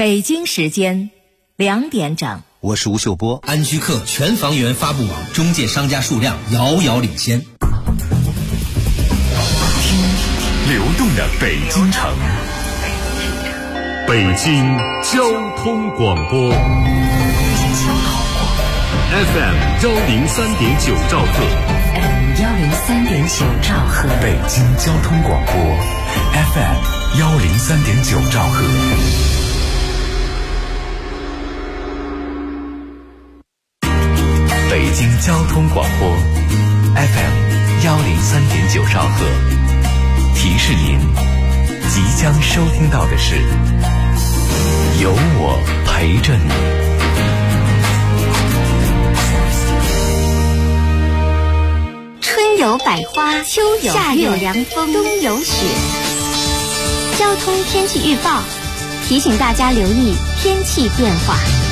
北京时间2点整， 我是吴秀波。 安居客全房源发布网中介商家数量遥遥领先。 听流动的北京城，北京交通广播 FM 103.9兆赫 103.9兆赫， 北京交通广播 FM 103.9兆赫。北京交通广播 FM 103.9兆赫，提示您即将收听到的是有我陪着你。 春有百花，秋有夏有凉风，冬有雪。交通天气预报提醒大家留意天气变化。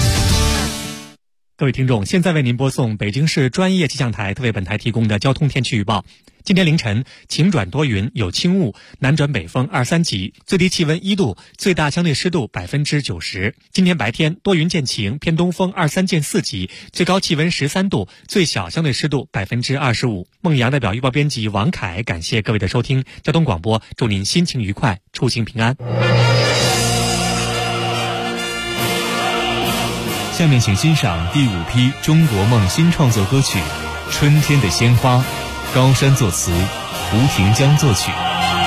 各位听众，现在为您播送北京市专业气象台特为本台提供的交通天气预报。今天凌晨晴转多云，有轻雾，南转北风2、3级，最低气温1度，最大相对湿度90%。今天白天多云见晴，偏东风2、3见4级，最高气温13度，最小相对湿度25%。孟阳代表预报编辑王凯，感谢各位的收听。交通广播祝您心情愉快，出行平安。 下面请欣赏第5批中国梦新创作歌曲《春天的鲜花》，高山作词，胡廷江作曲。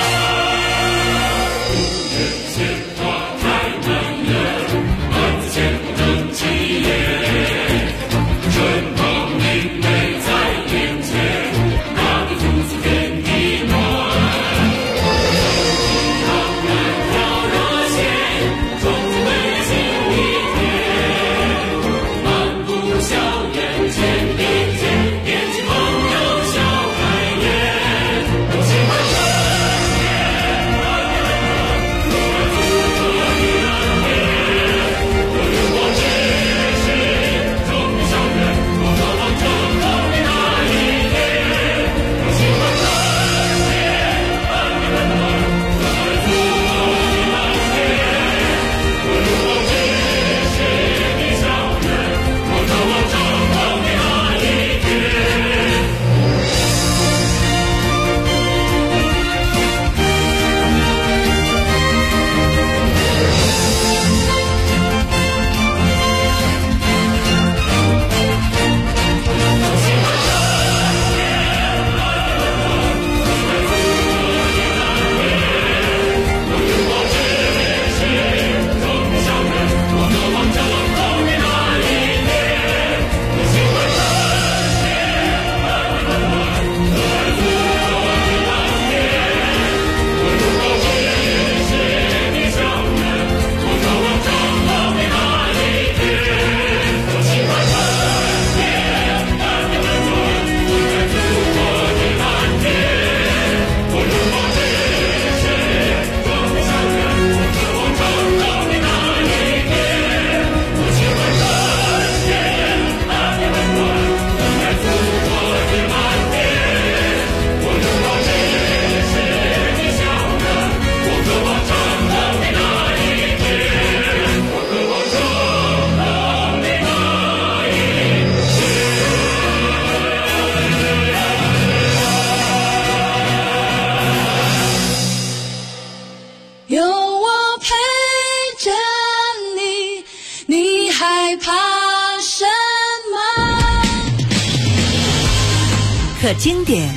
可经典，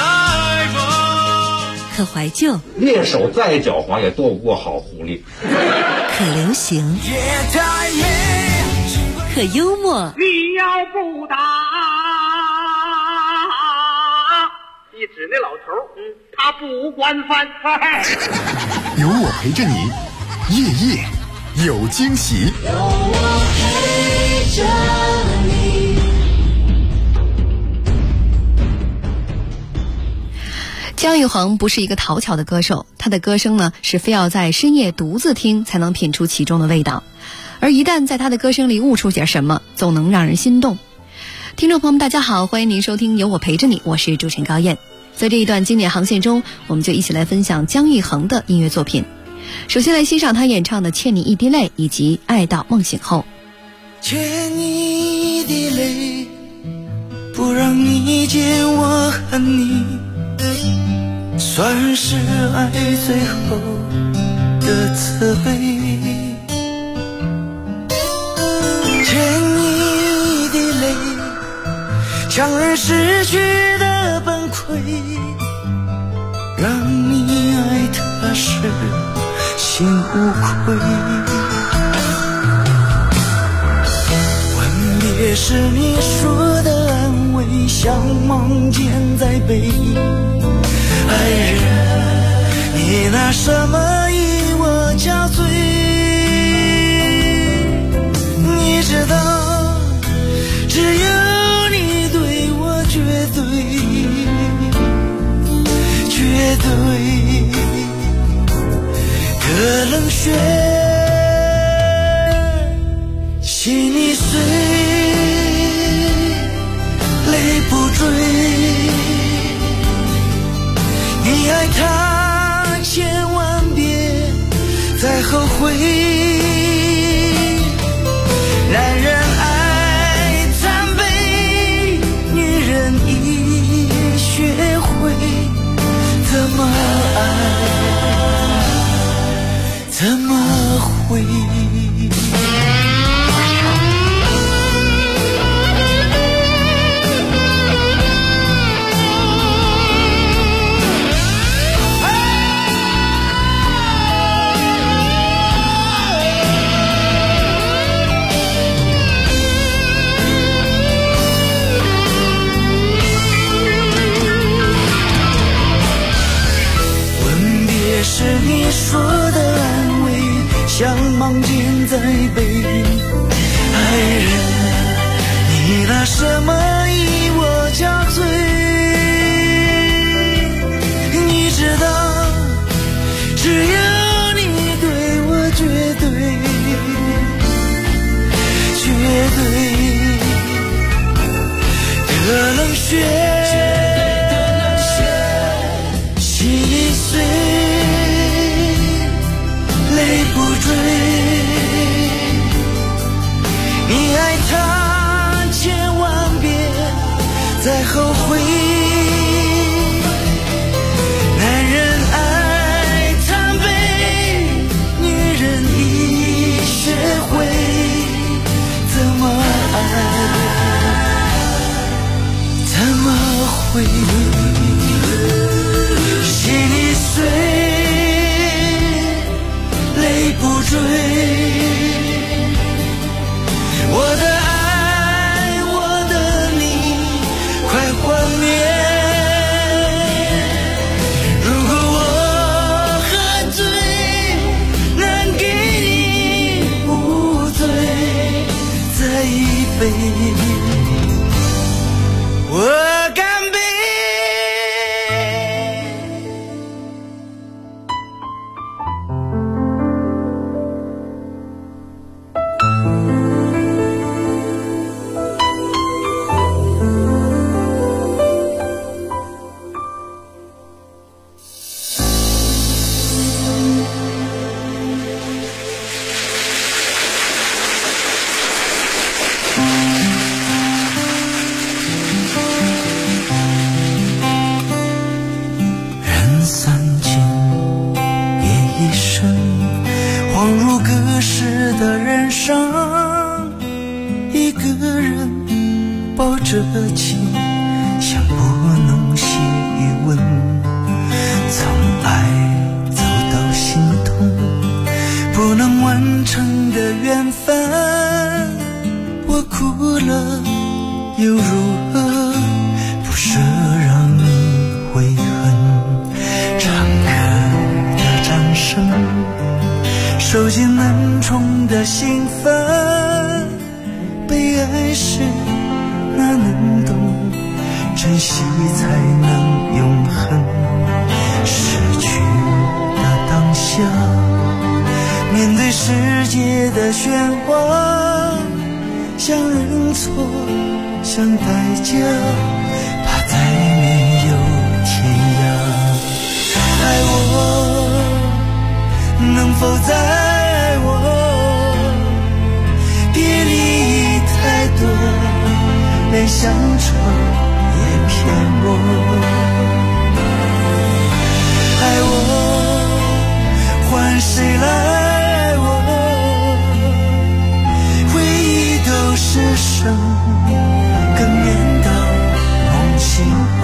可怀旧， 猎手再狡猾也躲不过好狐狸。 可流行，可幽默。 你要不打，一指那老头，他不管饭菜。 有我陪着你，夜夜有惊喜。 有我陪着你。 姜育恒不是一个讨巧的歌手，他的歌声呢是非要在深夜独自听才能品出其中的味道，而一旦在他的歌声里悟出点什么，总能让人心动。听众朋友们大家好，欢迎您收听有我陪着你，我是主持人高燕。在这一段经典航线中，我们就一起来分享姜育恒的音乐作品。 首先来欣赏他演唱的《欠你一滴泪》以及《爱到梦醒后》。 欠你一滴泪，不让你见我恨你，算是爱最后的慈悲。欠你一滴泪，强忍失去的崩溃，让你爱他时心无愧。吻别时你说的安慰，像梦见在背。爱人，你拿什么与我交罪？你知道，只有你对我绝对，绝对。可冷血，心已碎，泪不追。你爱他千万别再后悔，男人爱残悲，女人已学会怎么爱，怎么会。是你说的安慰，像梦见在背。爱人，你拿什么与我交罪？你知道，只有你对我绝对，绝对的冷血。泪不追，你爱他千万别再后悔。男人爱残悲，女人已学会怎么爱，怎么会。心已碎，泪不追，我的爱，我的你，快幻灭。如果我喝醉，能给你无罪再一杯，我干杯。这情像拨弄细纹，从爱走到心痛，不能完成的缘分。我哭了又如何，不舍让你悔恨。唱歌的掌声，受尽难宠的兴奋。被爱时哪能懂，珍惜才能永恒。失去的当下，面对世界的喧哗，想认错，想代价，怕再没有天涯。爱我连乡愁也骗我。爱我换谁来爱我，回忆都是生，更念到梦醒后。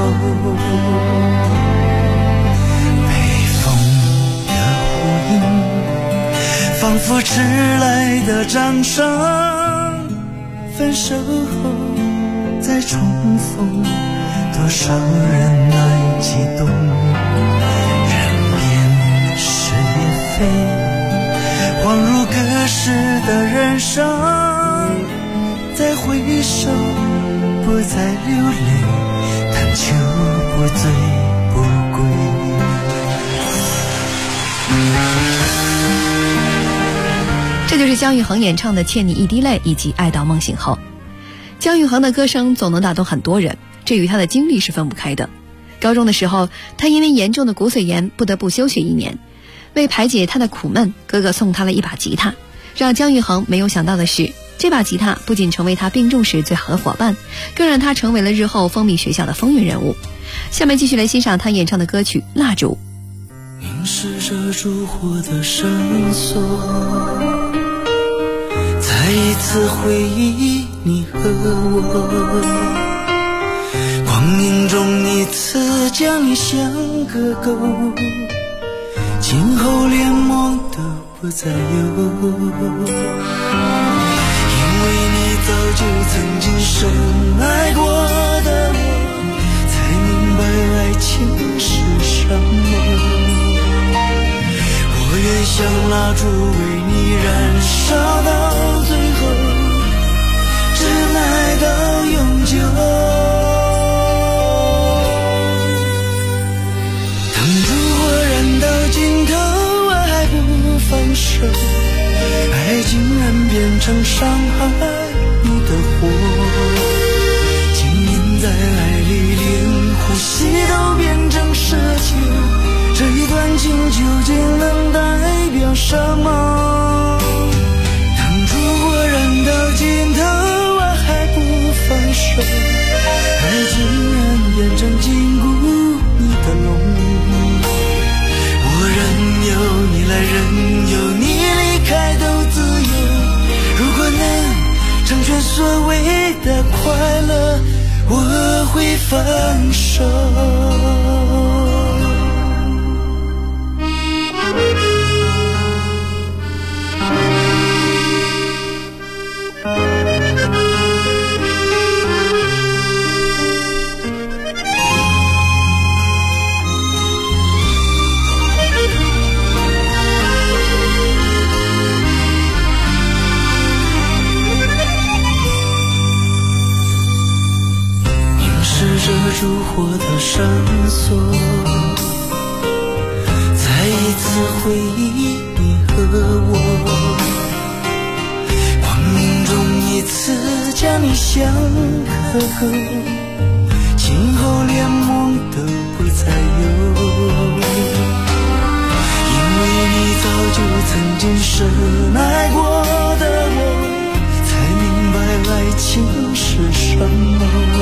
北风的呼应，仿佛迟来的掌声，分手后再重逢，多少人来激动。人变事也非，恍如隔世的人生，再回首不再流泪，但求不醉不归。 这就是姜育恒演唱的《欠你一滴泪》以及《爱到梦醒后》。姜育恒的歌声总能打动很多人，这与他的经历是分不开的。高中的时候，他因为严重的骨髓炎不得不休学1年。为排解他的苦闷，哥哥送他了一把吉他。让姜育恒没有想到的是，这把吉他不仅成为他病重时最好的伙伴，更让他成为了日后风靡学校的风云人物。下面继续来欣赏他演唱的歌曲《蜡烛》。 凝视着烛火的绳索，再一次回忆你和我，光阴中一次将你相隔够，今后连梦都不再有。因为你早就曾经深爱过的我，才明白爱情是什么。我愿像蜡烛为你燃烧到最后，真爱到永久。当烛火燃到尽头，我还不放手，爱竟然变成伤害你的火。今年在爱里连呼吸都变成奢求，这一段情究竟能代表什么？当烛火燃到尽头，我还不放手，爱竟然变成禁锢你的笼。我任由你来，任由你离开都自由。如果能成全所谓的快乐，我会放手。这烛火的绳索，再一次回忆你和我，光阴中一次将你相隔够，今后连梦都不再有。因为你早就曾经深爱过的我，才明白爱情是什么。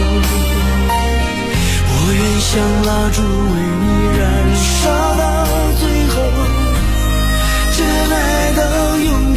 我愿像蜡烛为你燃烧到最后，真爱到永久。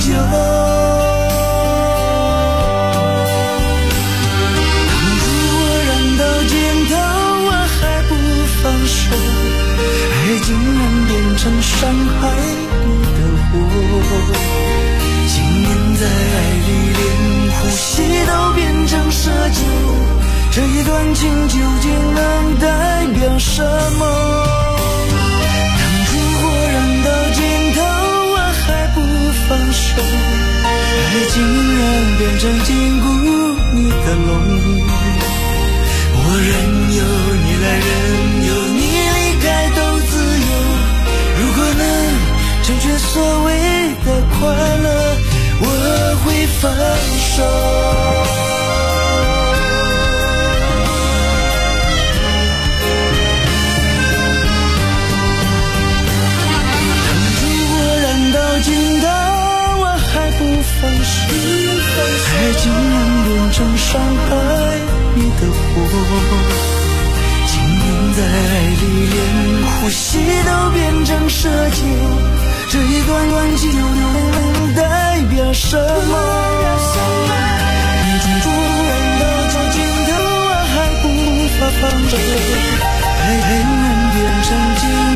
当烛火燃到尽头，我还不放手，爱竟然变成伤害你的火。今年在爱里连呼吸都变成奢求，这一段情究竟能代表什么？当烛火燃到尽头，我还不放手，爱竟然变成禁锢你的笼。我任由你来，任由你离开都自由。如果能成全所谓的快乐，我会放手。放手，爱竟然变成伤害今天在爱里连呼吸都变成奢求，这一段关系能代表什么？你突然到这尽头，我还无法放手，爱人变成禁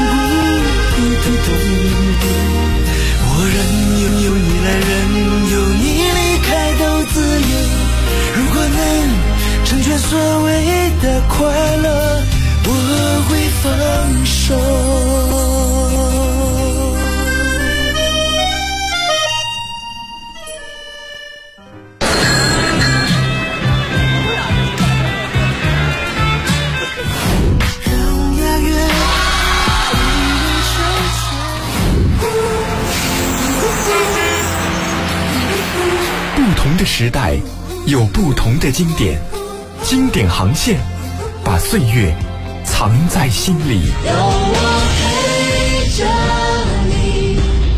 锢。我任由你来，任由你离开都自由。如果能成全所谓的快乐，我会放手。 不同的时代有不同的经典，经典航线把岁月藏在心里。 有我陪着你。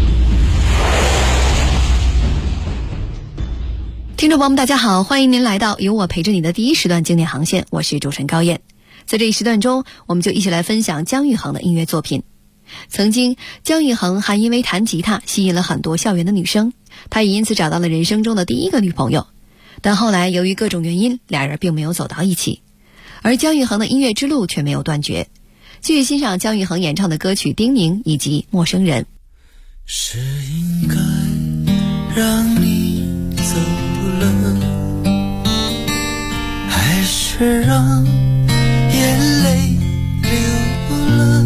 听众朋友们大家好，欢迎您来到有我陪着你的第一时段经典航线，我是主持人高燕。在这一时段中，我们就一起来分享姜育恒的音乐作品。曾经姜育恒还因为弹吉他吸引了很多校园的女生，他也因此找到了人生中的第一个女朋友，但后来由于各种原因，俩人并没有走到一起。而姜育恒的音乐之路却没有断绝，继续欣赏姜育恒演唱的歌曲《叮咛》以及《陌生人》。 是应该让你走了，还是让眼泪流了？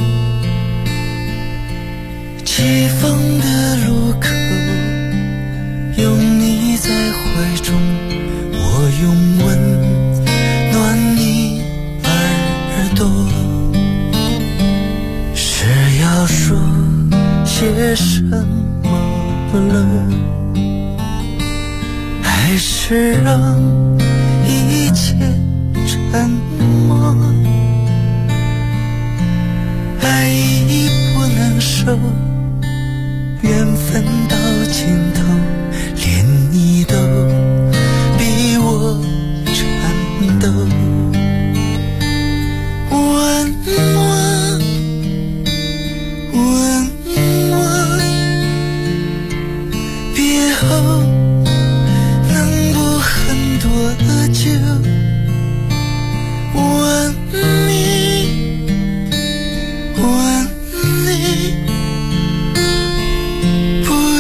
起风的路口，有你在怀中，我用温暖你耳朵。是要说些什么了，还是让一切沉默？爱已不能收，缘分到尽头，连你都比我颤抖。问我，问我，别后能不恨多久？问你，问你，不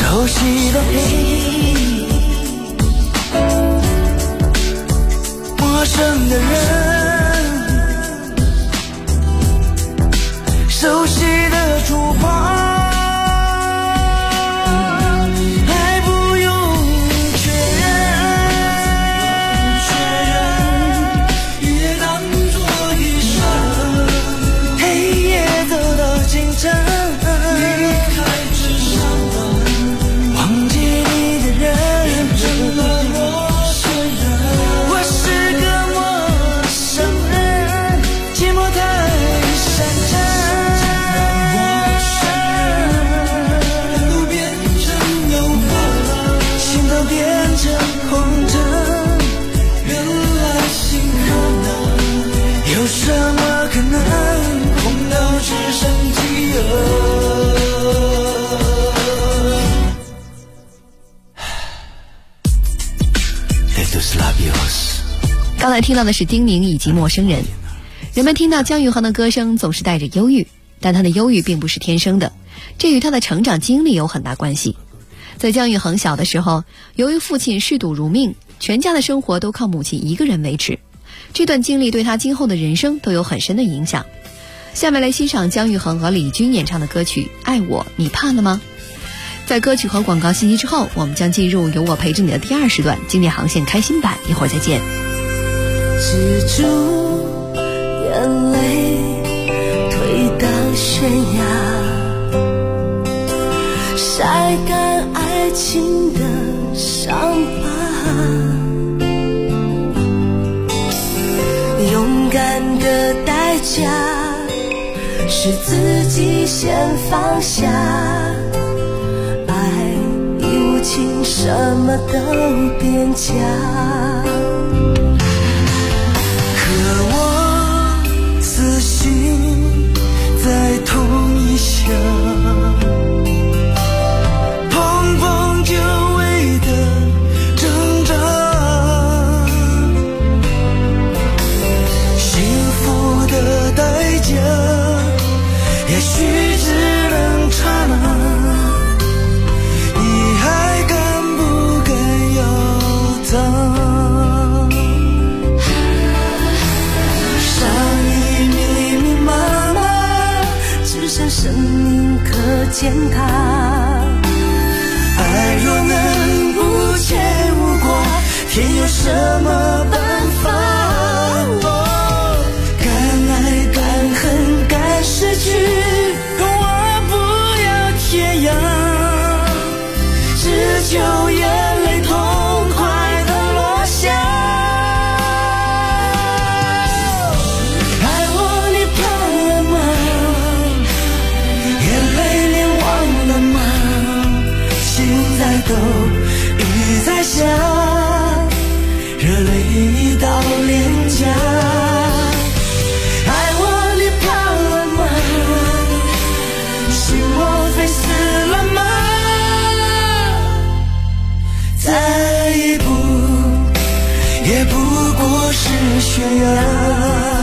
熟悉的背影，陌生的人，熟悉的触碰。 刚才听到的是丁宁以及陌生人。人们听到姜育恒的歌声总是带着忧郁，但他的忧郁并不是天生的，这与他的成长经历有很大关系。在姜育恒小的时候，由于父亲嗜赌如命，全家的生活都靠母亲一个人维持，这段经历对他今后的人生都有很深的影响。下面来欣赏姜育恒和李军演唱的歌曲《爱我你怕了吗》。在歌曲和广告信息之后，我们将进入有我陪着你的第2时段经典航线开心版，一会儿再见。 止住眼泪推到悬崖，晒干爱情的伤疤，勇敢的代价是自己先放下，爱已无情，什么都变假。 思绪在同一乡，碰碰久违的挣扎，幸福的代价也许只能刹那，你还敢不敢要它？ 生命可践踏， 爱若能无牵无挂，天有什么办法？敢爱敢恨敢失去，我不要天涯，只求眼泪痛快的落下。爱我你怕了吗？在抖，雨在下，热泪到脸颊。爱我你怕了吗？心莫非死了吗？再一步也不过是悬崖。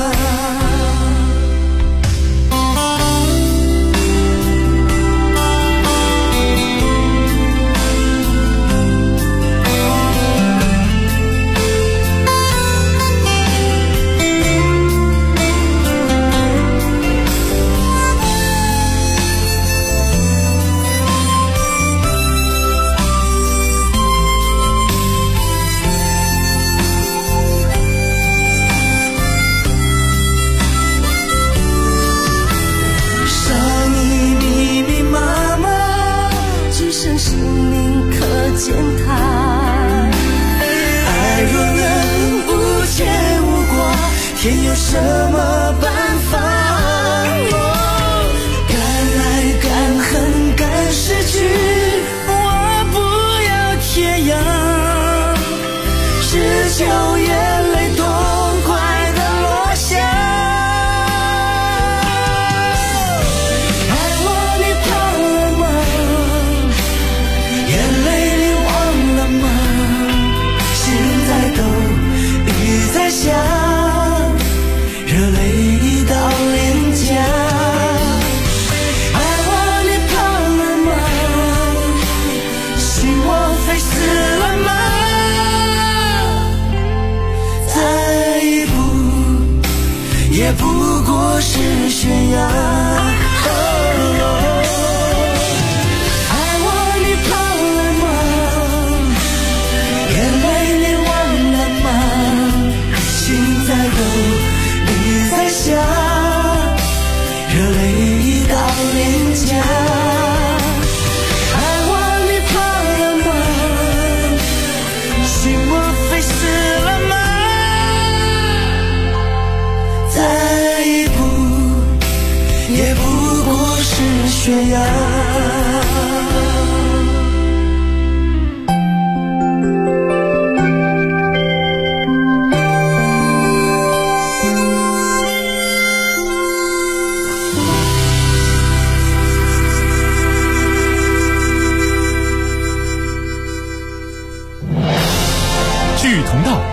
践踏，爱若能无牵无挂，天有什么办法？敢爱敢恨敢失去，我不要天涯，只求眼泪痛快的落下。爱我你怕了吗？眼泪在抖，雨在下，热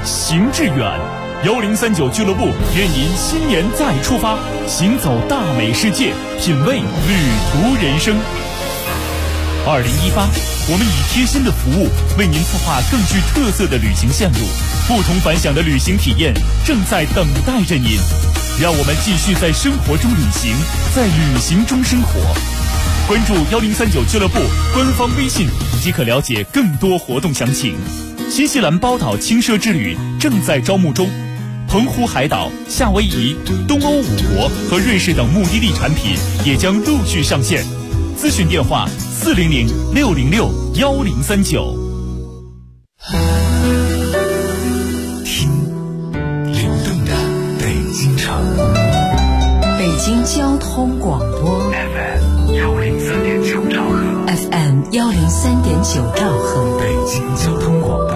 行致远。1039俱乐部愿您新年再出发，行走大美世界，品味旅途人生。2018，我们以贴心的服务为您策划更具特色的旅行线路，不同凡响的旅行体验正在等待着您。让我们继续在生活中旅行，在旅行中生活。关注1039俱乐部官方微信即可了解更多活动详情。新西兰包岛轻奢之旅正在招募中，澎湖海岛、夏威夷、东欧5国和瑞士等目的地产品也将陆续上线。咨询电话400-606-1039。 听流动的北京城， 北京交通广播 FM103.9兆赫 ，FM103.9兆赫， 北京交通广播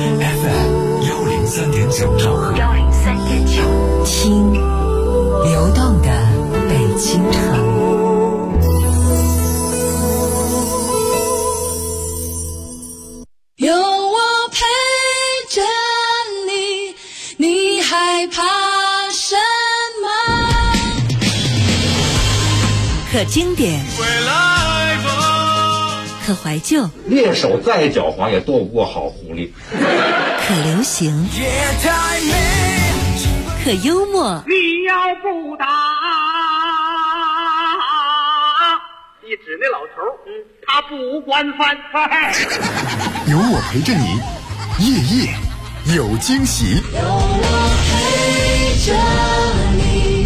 FM103.9兆赫 103.9， 听流动的北京城。 有我陪着你，你害怕什么？ 可经典，可怀旧， 猎手再狡猾也斗不过好狐狸。 可流行，可幽默。 你要不打，你指那老头他不惯犯。 有我陪着你，夜夜有惊喜。 有我陪着你。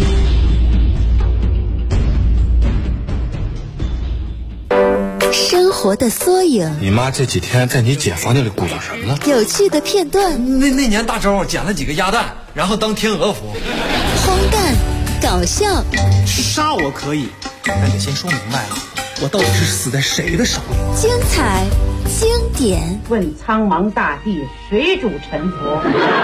生活的缩影， 你妈这几天在你姐房间里鼓捣什么呢？ 有趣的片段。 那年大周捡了几个鸭蛋，然后当天鹅服。 荒诞，搞笑。 杀我可以，但得先说明白了，我到底是死在谁的手里？ 精彩，经典。 问苍茫大地，谁主沉浮？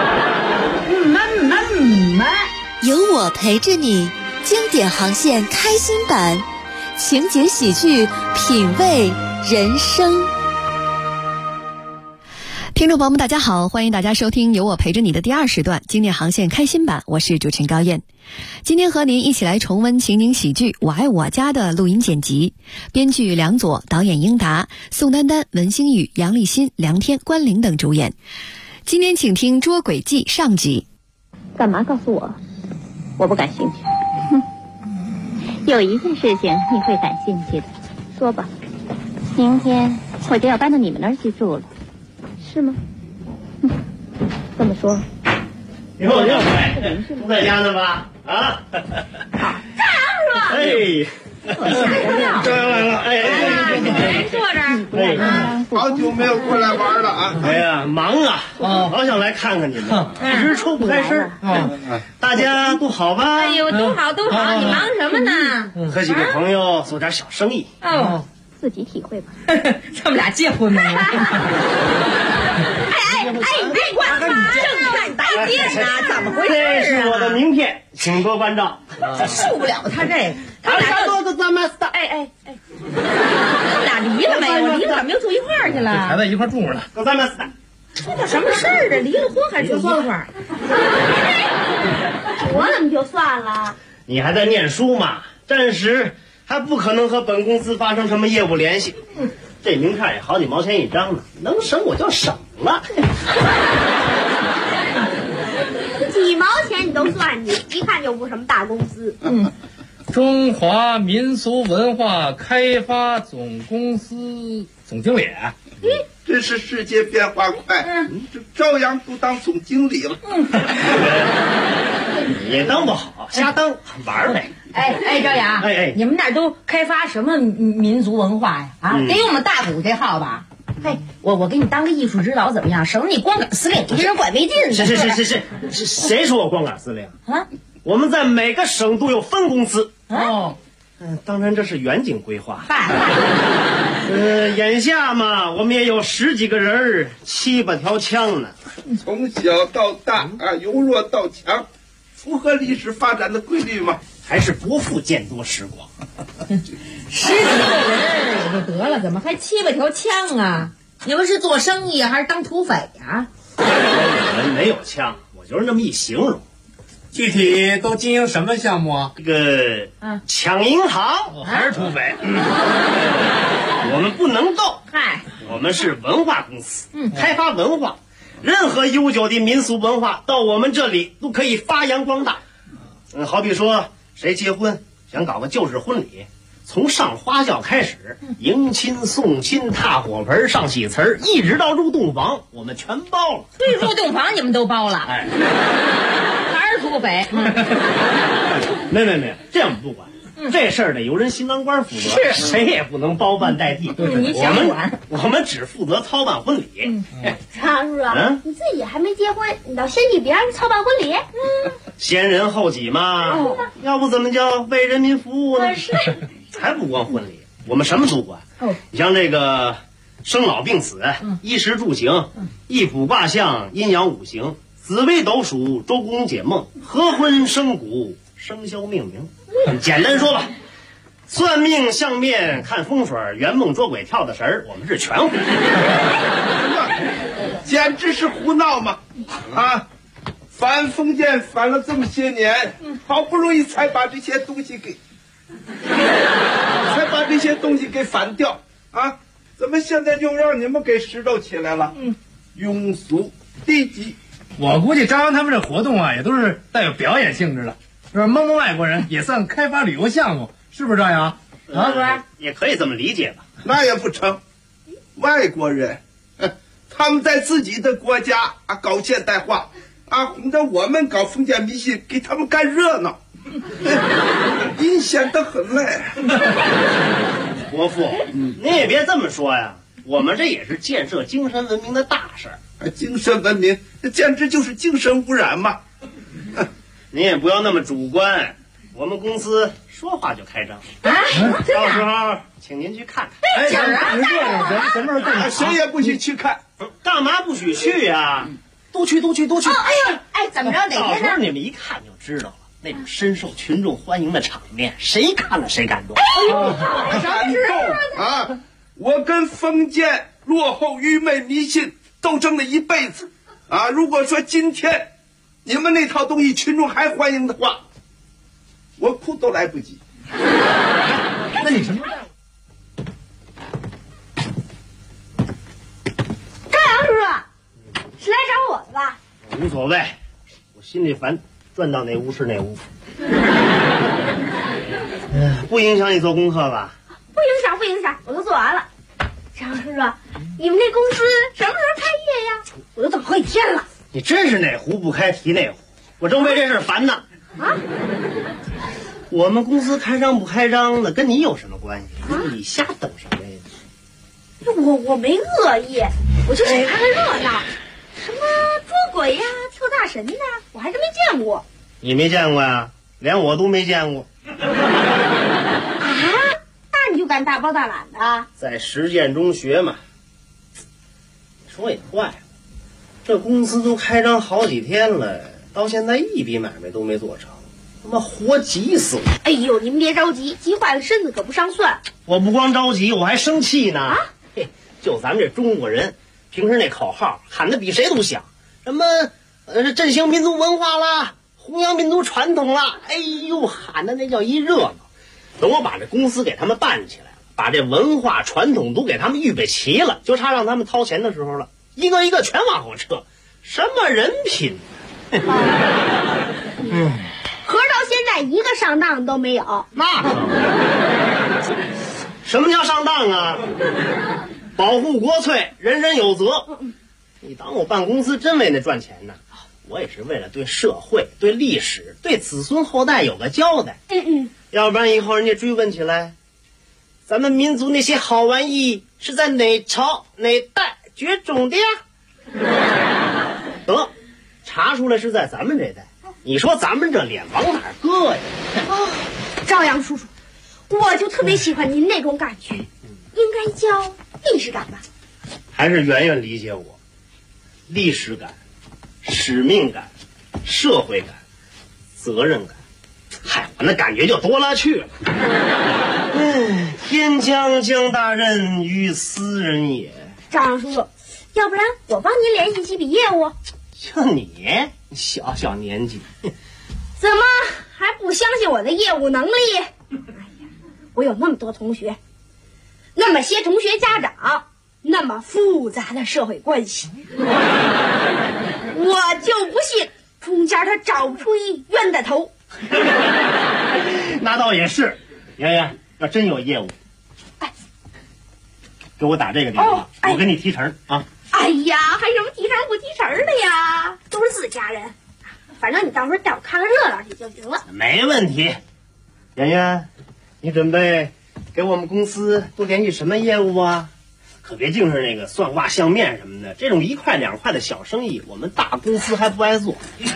有我陪着你，经典航线开心版，情景喜剧，品味人生。 听众朋友们大家好，欢迎大家收听有我陪着你的第2时段经典航线开心版，我是主持人高燕。今天和您一起来重温情景喜剧《我爱我家》的录音剪辑，编剧梁左，导演英达，宋丹丹、文星宇、杨立新、梁天、关凌等主演。今天请听《捉鬼记》上集。 干嘛告诉我？我不感兴趣。有一件事情你会感兴趣的，说吧。明天我就要搬到你们那儿去住了，是吗？这么说。 哟，不在家呢吧？啊？ 站住！ 哎，这来了，哎， 坐这儿。 好久没有过来玩了啊！ 哎呀，忙啊，老想来看看你们，一直抽不开身。大家都好吧？ 哎呦，都好都好，你忙什么呢？ 和几个朋友做点小生意。 哦，自己体会吧。 他们俩结婚没？ 哎，你别管他，正看白见呐，怎么回事啊？ 这是我的名片，请多关照。 受不了他这， 他俩都咱们哎，他们俩离了没有？离了怎么又住一块儿去了？ 还在一块住着呢。 咱们这叫什么事儿啊？离了婚还住一块儿？我怎么就算了？ 你还在念书嘛？暂时还不可能和本公司发生什么业务联系。这名片也好几毛钱一张呢，能省我就省了。 几毛钱你都算计，一看就不是什么大公司。 中华民俗文化开发总公司总经理。 真是世界变化快，这朝阳都当总经理了。 也当不好，瞎当玩呗。 哎，朝阳，你们那儿都开发什么民族文化呀？啊，得有我们大鼓这号吧？嘿，我给你当个艺术指导怎么样？省得你光杆司令一人管没劲。 是，谁说我光杆司令啊？我们在每个省都有分公司。当然这是远景规划。眼下嘛，我们也有10几个人，7、8条枪呢。 从小到大啊，由弱到强，符合历史发展的规律嘛。 还是伯父见多识广。 10几个人也就得了，怎么还7、8条枪啊？你们是做生意还是当土匪呀？ 我们没有枪，我就是那么一形容。 具体都经营什么项目啊？ 这个抢银行还是土匪？ 我们不能斗。 嗨， 我们是文化公司，开发文化，任何悠久的民俗文化到我们这里都可以发扬光大。好比说谁结婚想搞个旧式婚礼，从上花轿开始，迎亲送亲踏火盆上喜词一直到入洞房，我们全包了。 入洞房你们都包了？ 哎， 还是土匪？ 没，这样不管。这事儿得由人新郎官负责， 是谁也不能包办代替。 你想管？ 我们只负责操办婚礼。 常叔叔，你自己还没结婚，你倒先替别人操办婚礼？ 先人后己嘛，要不怎么叫为人民服务呢？ 是， 还不光婚礼，我们什么都管。你像这个生老病死、衣食住行、易卜卦象、阴阳五行、紫微斗数、周公解梦、合婚生蛊、生肖命名。简单说吧，算命相面看风水，圆梦捉鬼跳的神儿，我们是全会。 简直是胡闹嘛！啊，反封建反了这么些年，好不容易才把这些东西给反掉啊！怎么现在又让你们给拾掇起来了？庸俗低级。 我估计张扬他们这活动啊，也都是带有表演性质的，是吧？蒙蒙外国人也算开发旅游项目，是不是张扬？ 也可以这么理解吧。 那也不成，外国人，他们在自己的国家啊搞现代化啊，哄着我们搞封建迷信，给他们干热闹，阴险得很嘞。 伯父，您也别这么说呀，我们这也是建设精神文明的大事儿。 精神文明，这简直就是精神污染嘛！ 您也不要那么主观，我们公司说话就开张，到时候请您去看看。 什么时候干？ 谁也不许去看， 干嘛不许去呀？都去！ 怎么着？哪天呢？ 到时候你们一看就知道了，那种深受群众欢迎的场面，谁看了谁感动。 感动啊！我跟封建、落后、愚昧、迷信斗争了一辈子啊！如果说今天你们那套东西群众还欢迎的话，我哭都来不及。 那你什么？ 张扬叔叔，是来找我的吧？ 无所谓，我心里烦，转到哪屋是哪屋。不影响你做功课吧？ 不影响，我都做完了。张叔叔，你们那公司什么时候开业呀？我都等好几天了。 你真是哪壶不开提哪壶，我正为这事烦呢。 啊？ 我们公司开张不开张的跟你有什么关系？你瞎等什么呀？ 我没恶意，我就是看看热闹。什么捉鬼呀、跳大神的，我还真没见过。 你没见过呀？连我都没见过。 那你就敢大包大揽的？ 在实践中学嘛。说也怪了，这公司都开张好几天了，到现在一笔买卖都没做成，他妈活急死我！ 哎呦，您别着急，急坏了身子可不上算。 我不光着急，我还生气呢。嘿，就咱们这中国人，平时那口号喊的比谁都响，什么振兴民族文化啦，弘扬民族传统啦，哎呦，喊的那叫一热闹。等我把这公司给他们办起来了，把这文化传统都给他们预备齐了，就差让他们掏钱的时候了，一个一个全往后撤，什么人品？ 合到现在一个上当都没有。 那什么叫上当啊？保护国粹，人人有责。你当我办公司真为那赚钱呢？我也是为了对社会、对历史、对子孙后代有个交代。要不然以后人家追问起来，咱们民族那些好玩意是在哪朝哪代绝种的呀？得，查出来是在咱们这代，你说咱们这脸往哪儿搁呀？ 朝阳叔叔，我就特别喜欢您那种感觉，应该叫历史感吧？ 还是圆圆理解我，历史感、使命感、社会感、责任感。嗨，我那感觉就多了去了。天将降大任于斯人也。 朝阳叔叔， 要不然我帮您联系几笔业务。 就你小年纪， 怎么还不相信我的业务能力？哎呀，我有那么多同学，那么些同学家长，那么复杂的社会关系，我就不信中间他找不出一冤大头。 那倒也是，圆圆要真有业务，给我打这个电话，我给你提成啊。 哎呀，还什么提成不提成的呀？都是自家人，反正你到时候带我看看热闹去就行了。 没问题。圆圆，你准备给我们公司多联系什么业务啊？可别净是那个算卦相面什么的，这种1块2块的小生意，我们大公司还不爱做。 您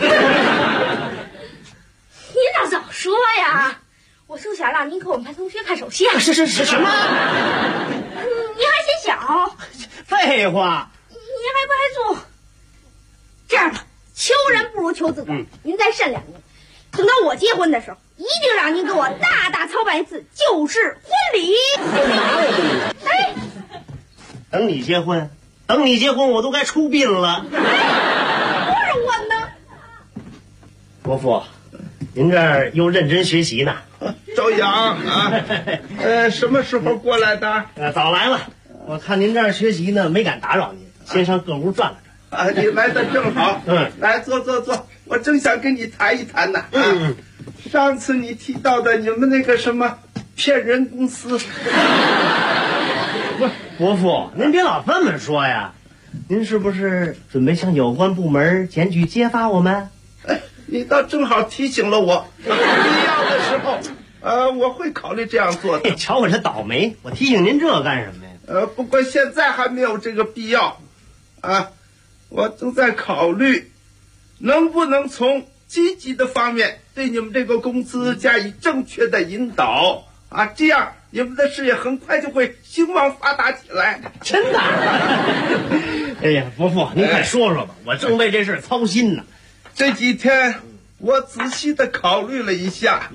倒早说呀！我就想让您给我们班同学看手相。 是什么？ 您还嫌小？ 废话。 您还不爱做？这样吧，求人不如求自个儿。您再慎2年，等到我结婚的时候，一定让您给我大大操办一次就是婚礼。哎， 等你结婚，我都该出殡了。 不是我呢。 伯父，您这儿又认真学习呢。 周阳啊，什么时候过来的？ 早来了。我看您这儿学习呢，没敢打扰您，先上各屋转了转。 啊，你来的正好。来坐，我正想跟你谈一谈呢。上次你提到的你们那个什么骗人公司， 不是伯父，您别老这么说呀。您是不是准备向有关部门检举揭发我们？ 你倒正好提醒了我，必要的时候，我会考虑这样做的。 瞧我这倒霉，我提醒您这干什么呀？ 不过现在还没有这个必要，我正在考虑，能不能从积极的方面对你们这个公司加以正确的引导这样你们的事业很快就会兴旺发达起来。 真的？哎呀，伯父，您快说说吧，我正为这事操心呢。 这几天我仔细的考虑了一下，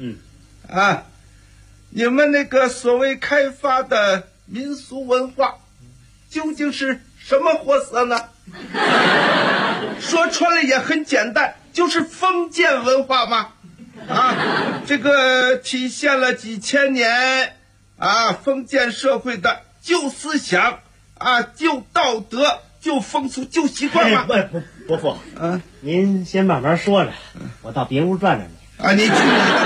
你们那个所谓开发的民俗文化究竟是什么货色呢？说穿了也很简单，就是封建文化嘛。这个体现了几千年封建社会的旧思想旧道德、旧风俗、旧习惯嘛。 伯父，您先慢慢说着，我到别屋转转去。 你去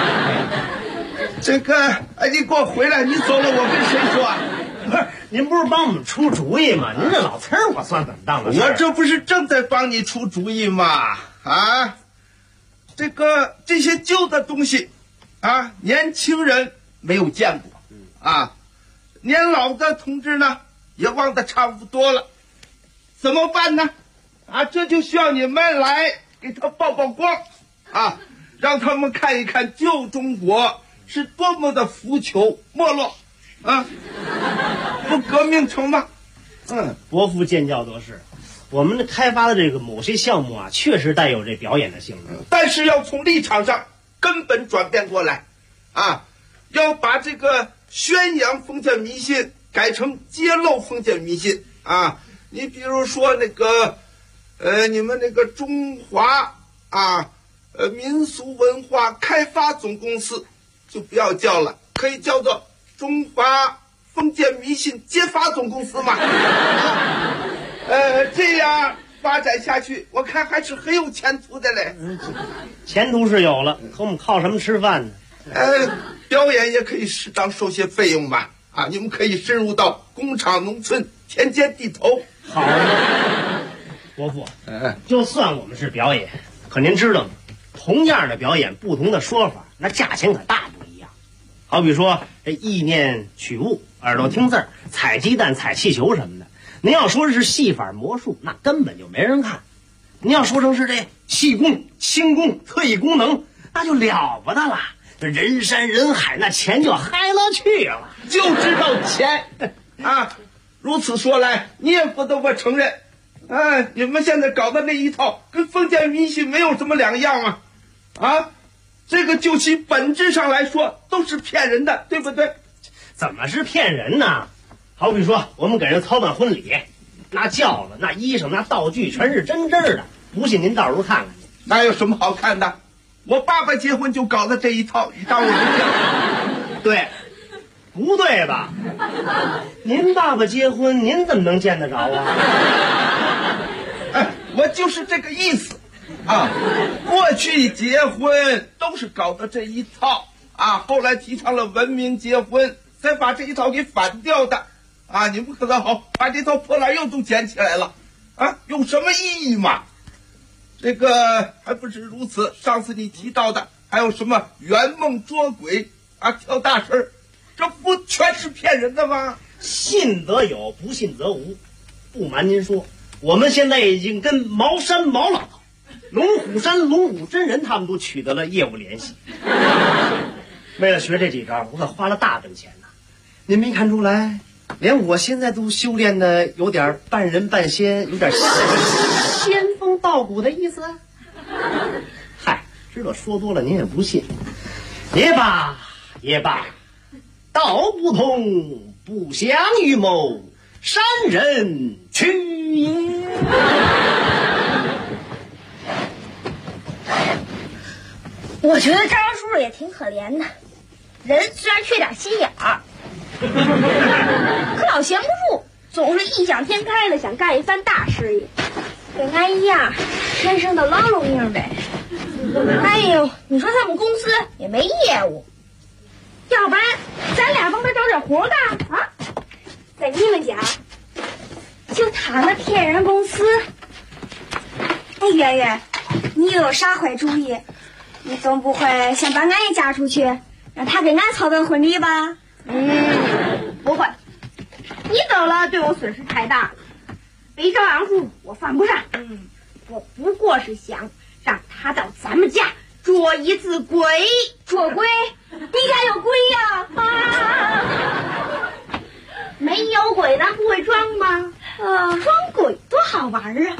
这个，你给我回来，你走了我跟谁说？ 不是，您不是帮我们出主意吗？您这老词儿我算怎么当的？ 我这不是正在帮你出主意吗？这些旧的东西年轻人没有见过年老的同志呢也忘得差不多了，怎么办呢？这就需要你们来给他曝曝光让他们看一看旧中国是多么的腐朽没落不革命成吗？ 伯父见教得是，我们开发的这个某些项目确实带有这表演的性质， 但是要从立场上根本转变过来要把这个宣扬封建迷信改成揭露封建迷信你比如说那个你们那个中华民俗文化开发总公司就不要叫了，可以叫做中华封建迷信揭发总公司嘛。这样发展下去，我看还是很有前途的嘞。 前途是有了，可我们靠什么吃饭呢？ 表演也可以适当收些费用嘛。你们可以深入到工厂、农村、田间地头。 好，伯父，就算我们是表演，可您知道吗？同样的表演，不同的说法，那价钱可大不一样。好比说这意念取物、耳朵听字儿、采鸡蛋、采气球什么的，您要说是戏法魔术，那根本就没人看；您要说成是这气功、轻功、特异功能，那就了不得了。这人山人海，那钱就嗨了去了， 就知道钱如此说来，你也不得不承认，你们现在搞的那一套跟封建迷信没有什么两样嘛。这个就其本质上来说都是骗人的，对不对？ 怎么是骗人呢？好比说我们给人操办婚礼， 那轿子、那衣裳、那道具全是真的，不信您到时候看看去。 那有什么好看的？我爸爸结婚就搞的这一套，你当我不对，不对吧？您爸爸结婚，您怎么能见得着啊？ 哎，我就是这个意思啊。过去结婚都是搞的这一套啊，后来提倡了文明结婚，才把这一套给反掉的啊。你们可倒好，把这套破烂又都捡起来了啊，有什么意义嘛？这个还不止如此，上次你提到的还有什么圆梦捉鬼啊，跳大神，这不全是骗人的吗？ 信则有，不信则无。不瞒您说，我们现在已经跟茅山毛老道、龙虎山龙虎真人他们都取得了业务联系。为了学这几招，我可花了大本钱呢。您没看出来，连我现在都修炼的有点半人半仙，有点仙风道骨的意思。嗨，知道说多了您也不信，也罢也罢，道不同，不相与谋，山人去也。 我觉得张叔叔也挺可怜的，人虽然缺点心眼儿，可老闲不住，总是异想天开的想干一番大事业，跟俺一样，天生的劳碌命呗。哎呦，你说他们公司也没业务，要不然咱俩帮他找点活干啊？在你们家，就他那骗人公司。哎，圆圆，你又有啥坏主意？你总不会想把俺也嫁出去，让他给俺操办婚礼吧？不会。你走了对我损失太大了，背朝阳树我犯不上。我不过是想让他到咱们家捉一次鬼。捉鬼？你家有鬼呀？没有鬼咱不会装吗？装鬼多好玩啊！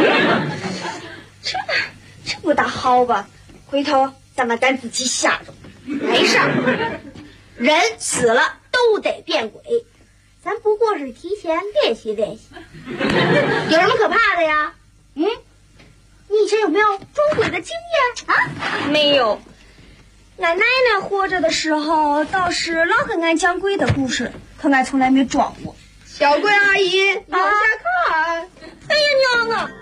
这不大好吧？回头咱们咱自己吓着，没事儿。人死了都得变鬼，咱不过是提前练习练习。有什么可怕的呀？你以前有没有装鬼的经验啊？没有。俺奶奶活着的时候倒是老跟俺讲鬼的故事，可俺从来没装过。小鬼阿姨往下看。哎呀娘啊！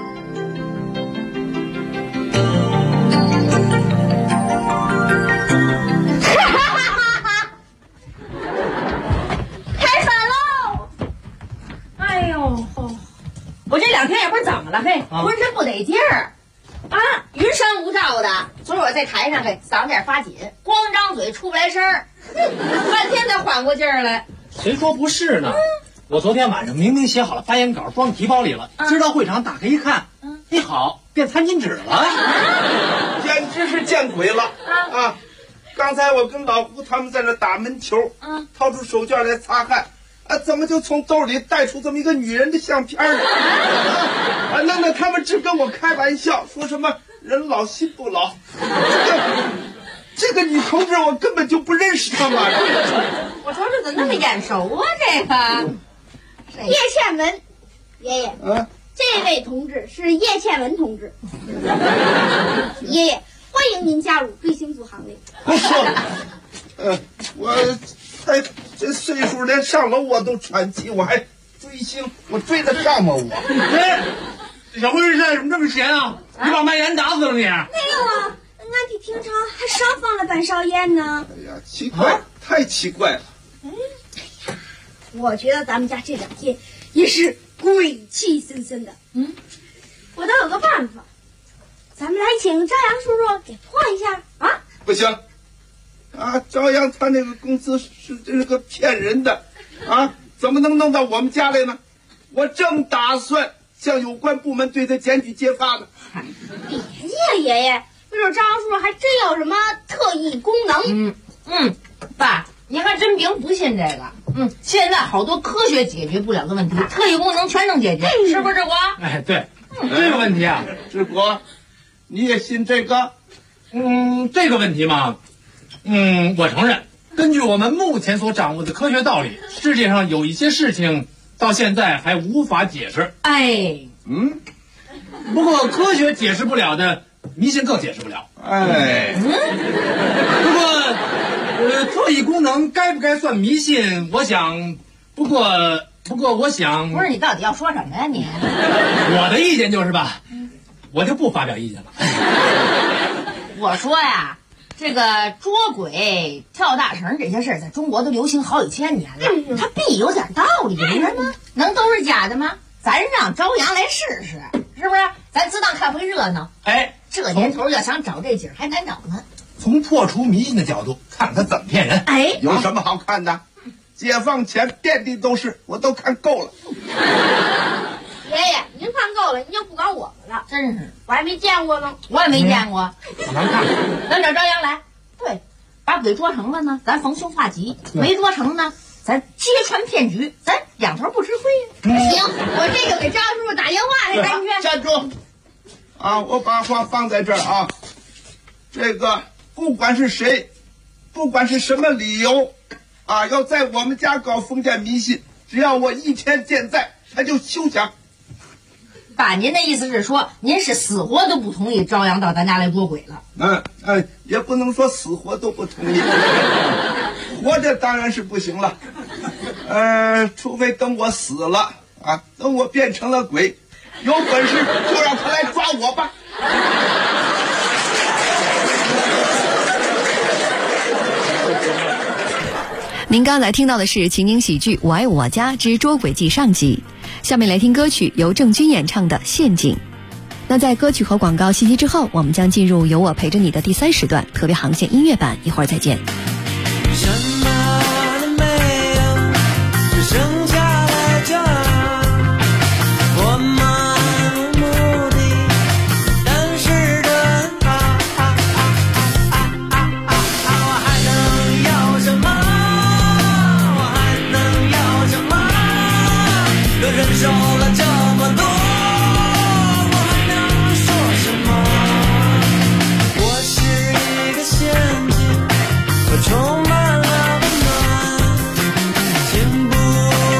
我这2天也不知怎么了，嘿，浑身不得劲儿，云山雾罩的。昨儿我在台上，嘿，嗓子眼发紧，光张嘴出不来声儿，半天才缓过劲儿来。 谁说不是呢？我昨天晚上明明写好了发言稿，装提包里了，今儿到会场打开一看，你好，变餐巾纸了， 简直是见鬼了啊！刚才我跟老胡他们在那打门球，掏出手绢来擦汗。怎么就从兜里带出这么一个女人的相片呢？那他们只跟我开玩笑，说什么人老心不老。这个女同志我根本就不认识她嘛。 我瞅瞅怎么那么眼熟啊？这个叶倩文，爷爷，这位同志是叶倩文同志。爷爷，欢迎您加入追星族行列。 我这岁数连上楼我都喘气，我还追星，我追得上吗？ 这小辉现在怎么这么闲啊？你把卖盐打死了你？没有啊，俺比平常还少放了半勺盐呢。 哎呀，奇怪，太奇怪了。 我觉得咱们家这2天也是鬼气森森的。我倒有个办法，咱们来请张扬叔叔给破一下啊！ 不行。朝阳他那个公司是这个骗人的啊，怎么能弄到我们家来呢？我正打算向有关部门对他检举揭发呢。 别介，爷爷，没准张叔叔还真有什么特异功能。 爸，您还真别不信这个。现在好多科学解决不了的问题，特异功能全能解决，是不是志国？ 哎，对，这个问题啊， 志国，你也信这个？ 这个问题嘛。我承认，根据我们目前所掌握的科学道理，世界上有一些事情到现在还无法解释。 哎， 不过科学解释不了的，迷信更解释不了。不过，特异功能该不该算迷信？我想，不过我想， 不是你到底要说什么呀你？ 我的意见就是吧，我就不发表意见了。 我说呀，这个捉鬼、跳大绳这些事儿，在中国都流行好几千年了，它必有点道理，不是吗？能都是假的吗？咱让朝阳来试试，是不是？咱自当看回热闹。 哎， 这年头要想找这景还难找呢。 从破除迷信的角度，看他怎么骗人。 哎， 有什么好看的？解放前遍地都是，我都看够了。 爷爷，您看够了，您就不管我们了。 真是， 我还没见过呢。 我也没见过。 咱看， 咱找朝阳来。对，把鬼捉成了呢，咱逢凶化吉；没捉成呢，咱揭穿骗局，咱两头不吃亏。 行，我这就给张叔叔打电话来，赶紧站住！啊，我把话放在这儿啊。这个不管是谁，不管是什么理由，啊，要在我们家搞封建迷信，只要我一天健在，他就休想。 爸，您的意思是说，您是死活都不同意朝阳到咱家来捉鬼了？ 也不能说死活都不同意，活着当然是不行了。除非等我死了啊，等我变成了鬼，有本事就让他来抓我吧。 您刚才听到的是情景喜剧《我爱我家之捉鬼记》上集，下面来听歌曲由郑钧演唱的《陷阱》。那在歌曲和广告信息之后，我们将进入有我陪着你的第3时段特别航线音乐版，一会儿再见。 什么都没有，只剩下了这我漫无目的，但是真好。我还能要什么？我还能要什么？都忍受了这么多，我还能说什么？我是一个陷阱，我充满了温暖，禁不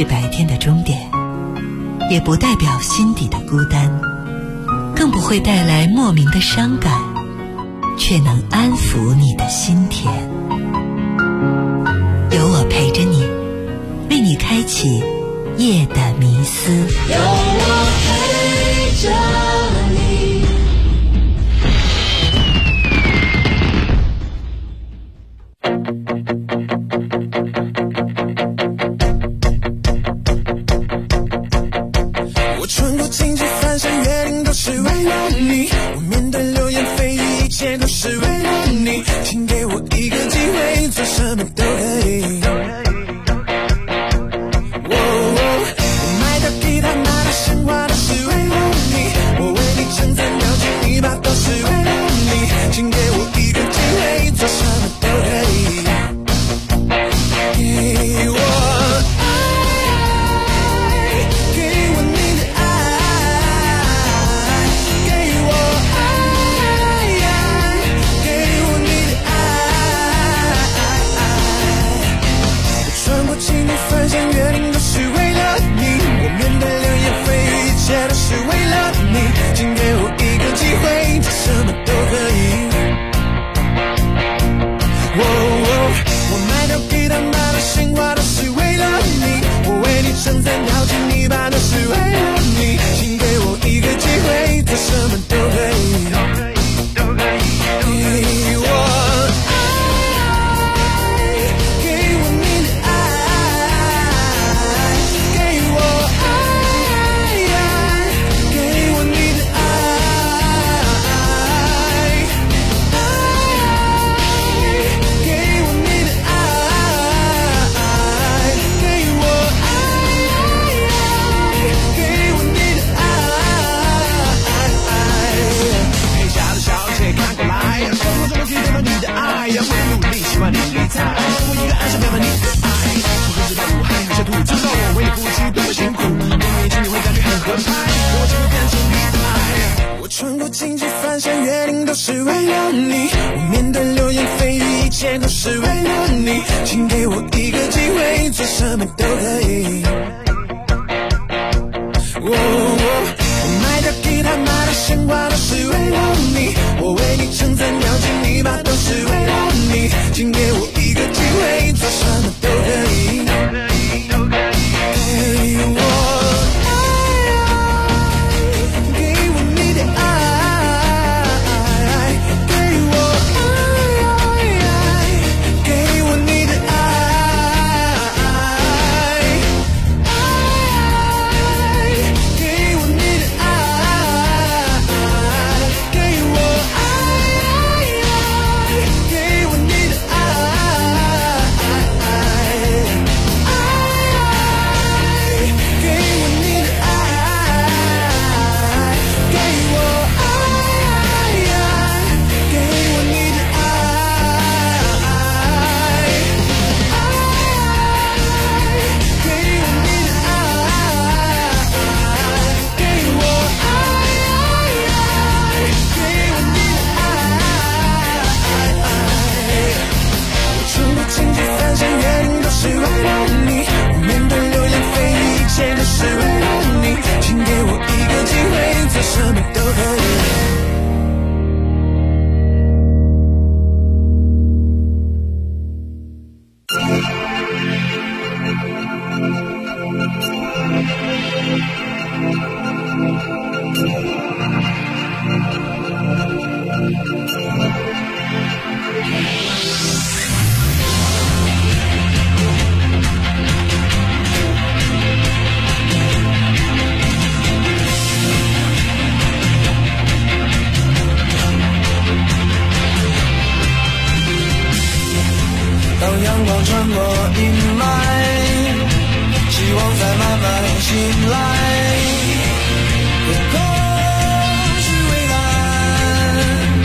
是白天的终点，也不代表心底的孤单，更不会带来莫名的伤感，却能安抚你的心田。有我陪着你，为你开启夜的迷思。 有我陪着你。 我穿过荆棘翻山越岭都是为了你，我面对流言蜚语一切都是为了你，请给我一个机会，做什么都可以。我买的吉他拿的鲜花都是为了你，我为你称赞掉进泥巴都是为了你，请给我一个机会，做什么都可以。给我翻山越岭都是为了你，我面对流言蜚语一切都是为了你，请给我一个机会，做什么都可以。我买掉吉他拿的鲜花都是为了你，我为你撑伞掉进泥巴都是为了你，请给我一个机会，做什么都可以。给我穿过荆棘翻山越岭都是为了你，我面对流言蜚语一切都是为了你，请给我一个机会，做什么都可以。我买的吉他拿的鲜花都是为了你，我为你撑伞掉进泥巴都是为了你，请给我一个机会，做什么都可以。给我阳光穿过阴霾，希望在慢慢醒来。天空是蔚蓝，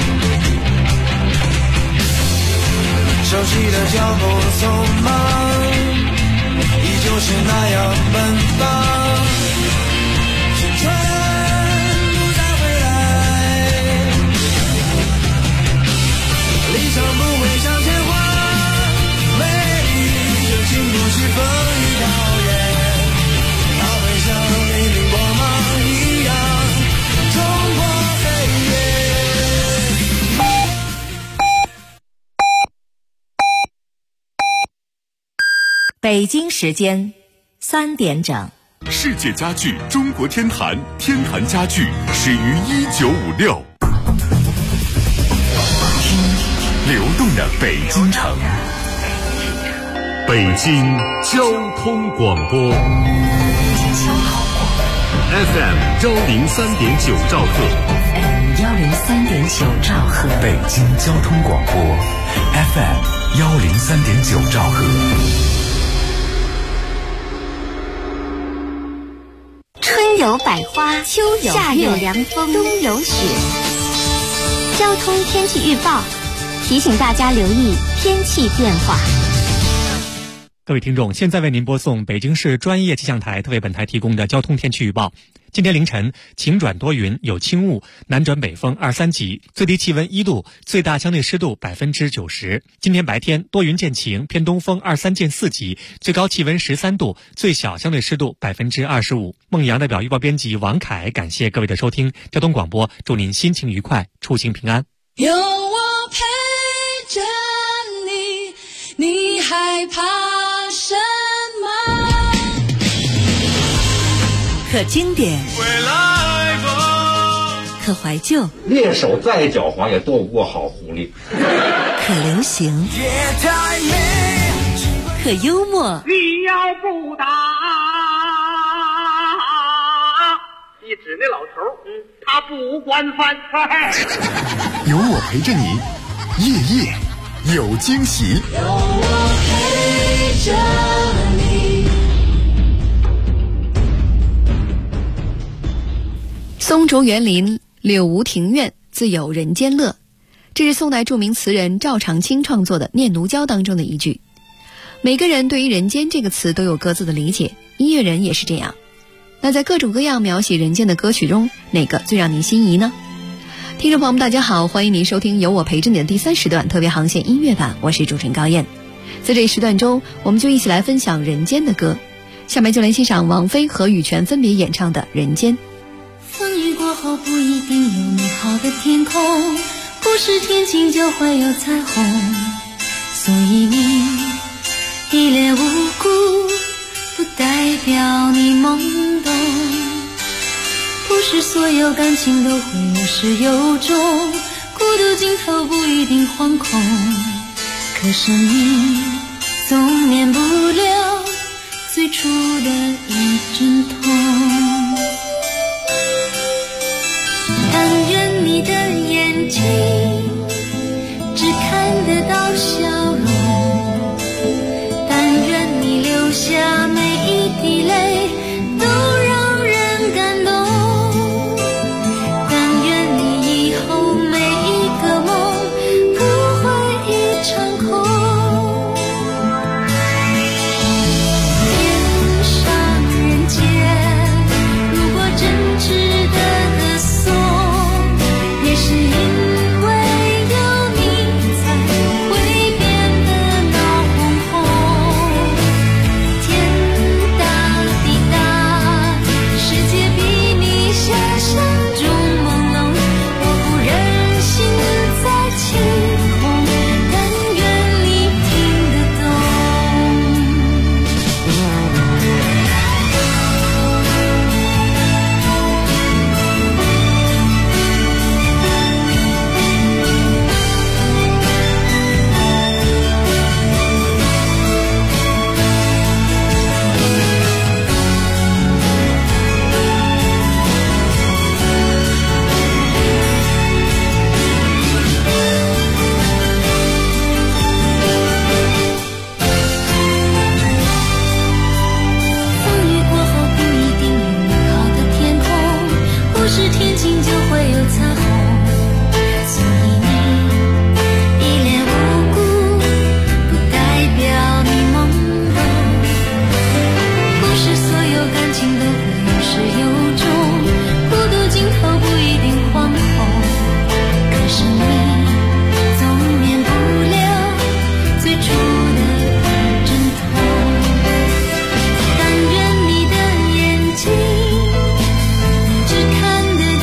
熟悉的脚步匆忙，依旧是那样奔放。青春不再回来，理想不会向前滑。不是风雨考验， 北京时间3点整。 世界家具中国天坛，天坛家具始于1956。流动的北京城，北京交通广播 FM 103.9兆赫 103.9兆赫， 北京交通广播 FM 103.9兆赫。 春有百花，秋有夏有凉风，冬有雪。交通天气预报提醒大家留意天气变化。 各位听众，现在为您播送北京市专业气象台特为本台提供的交通天气预报。今天凌晨晴转多云，有轻雾，南转北风2、3级，最低气温1度，最大相对湿度90%。今天白天多云见晴，偏东风2、3见4级，最高气温13度，最小相对湿度25%。孟阳代表预报编辑王凯，感谢各位的收听。交通广播祝您心情愉快，出行平安。 有我陪着你，你害怕什么？ 可经典，可怀旧， 猎手再狡猾也斗不过好狐狸。 可流行，可幽默。 你要不打，一指那老头，他不惯犯。 有我陪着你，夜夜有惊喜。 有我陪着你。 松竹园林，柳无庭院，自有人间乐。这是宋代著名词人赵长卿创作的《念奴娇》当中的一句。每个人对于人间这个词都有各自的理解，音乐人也是这样。那在各种各样描写人间的歌曲中，哪个最让您心仪呢？听众朋友们大家好，欢迎您收听由我陪着你的第3时段特别航线音乐版，我是主持人高燕。在这一时段中，我们就一起来分享人间的歌。下面就来欣赏王菲和羽泉分别演唱的《人间》。 风雨过后不一定有美好的天空，不是天晴就会有彩虹，所以你一脸无辜不代表你懵懂，不是所有感情都会有始有终，孤独尽头不一定惶恐，可生命总免不了最初的一阵痛。但愿你的眼睛只看得到笑容，但愿你流下每一滴泪都让人感动，但愿你以后每一个梦不会一场空。天上人间，如果真值得歌颂，也是因为有你才会变得闹哄哄。天大地大，世界比你想象中朦胧，我不忍心再起哄，但愿你听得懂。风雨过后不一定有美好的天空，不是天晴就会有彩虹，所以你一脸无辜不代表你懵懂，不是所有感情都会有始有终，孤独尽头不一定惶恐，可是你总免不了最初的一阵痛。但愿你的眼睛只看得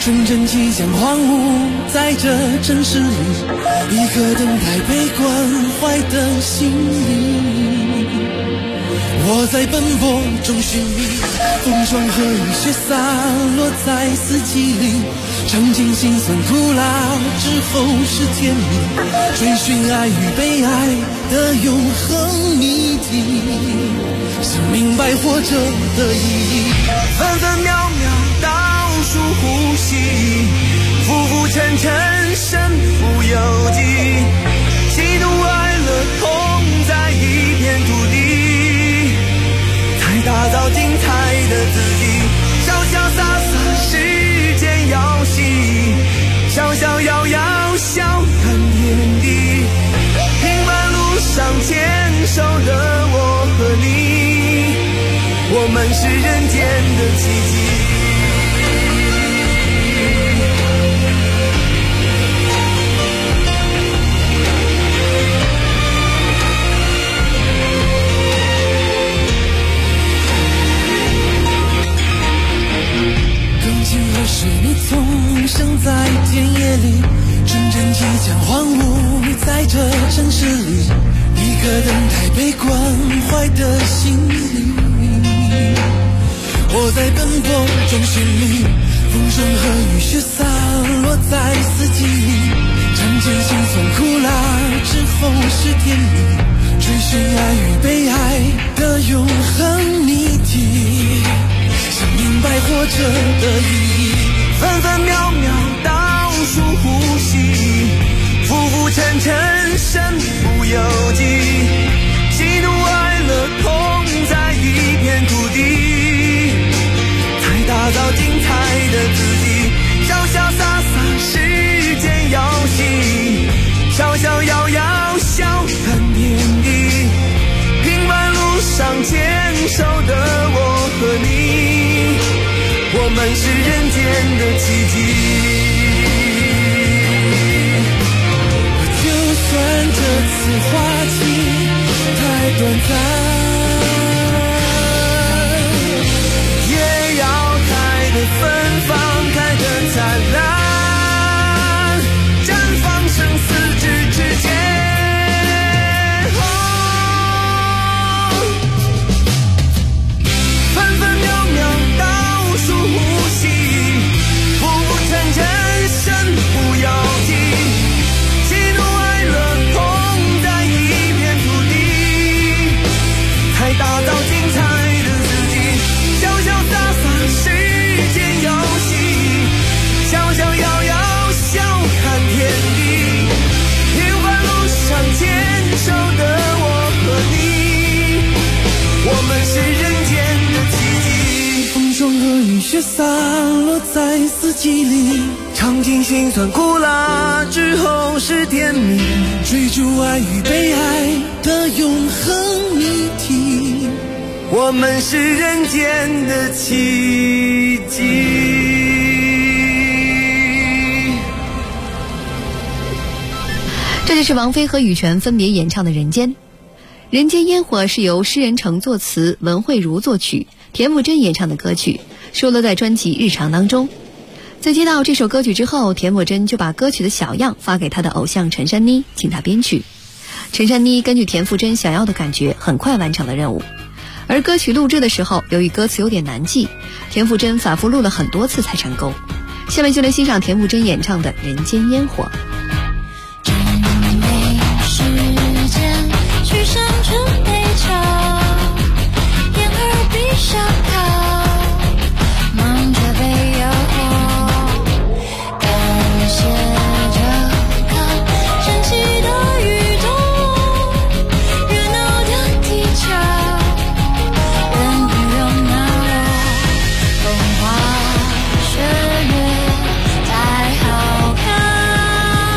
纯真即将荒芜在这城市里，一颗等待被关怀的心灵。我在奔波中寻觅，风霜和雨雪洒落在四季里，尝尽辛酸苦辣之后是甜蜜，追寻爱与被爱的永恒谜题，想明白活着的意义。分分秒秒倒数呼吸，浮浮沉沉身不由己，喜怒哀乐同在一片土地，才打造精彩的自己。潇潇洒洒世间游戏，逍逍遥遥笑看天地，平凡路上牵手的我和你，我们是人间的奇迹。是你纵生在田野里，纯真即将荒芜在这城市里，一个等待被关怀的心灵。我在奔波中寻觅，风霜和雨雪洒落在四季里，尝尽辛酸苦辣之后是甜蜜，追寻爱与被爱的永恒谜题，想明白活着的意义。分分秒秒倒数呼吸，浮浮沉沉身不由己，喜怒哀乐同在一片土地，才打造精彩的自己。潇潇洒洒世间游戏，逍逍遥遥笑看天地，平凡路上牵手的我和你，我们是人间的奇迹。就算这次花期太短暂，也要开得芬芳，开得灿烂，绽放生死之间。分分秒秒倒数呼吸，浮浮沉沉身不由己，喜怒哀乐同在一片土地，才打造精彩的自己。潇潇洒洒世间游戏，逍逍遥遥笑看天地，平凡路上牵手的我和你，我们是人间的奇迹。风霜和雨雪洒落在四季里，尝尽辛酸苦辣之后是甜蜜，追逐爱与被爱的永恒谜题，我们是人间的奇迹。 这就是王菲和羽泉分别演唱的《人间》。《人间烟火》是由施仁成作词，文慧茹作曲，田馥甄演唱的歌曲，收录在专辑《日常》当中。在接到这首歌曲之后，田馥甄就把歌曲的小样发给他的偶像陈珊妮，请他编曲。陈珊妮根据田馥甄想要的感觉，很快完成了任务。而歌曲录制的时候，由于歌词有点难记，田馥甄反复录了很多次才成功。下面就来欣赏田馥甄演唱的《人间烟火》。 去上春北桥，燕儿闭上靠，忙着背箫，感谢这个神奇的宇宙，热闹的地球，人与热闹，风花雪月太好看。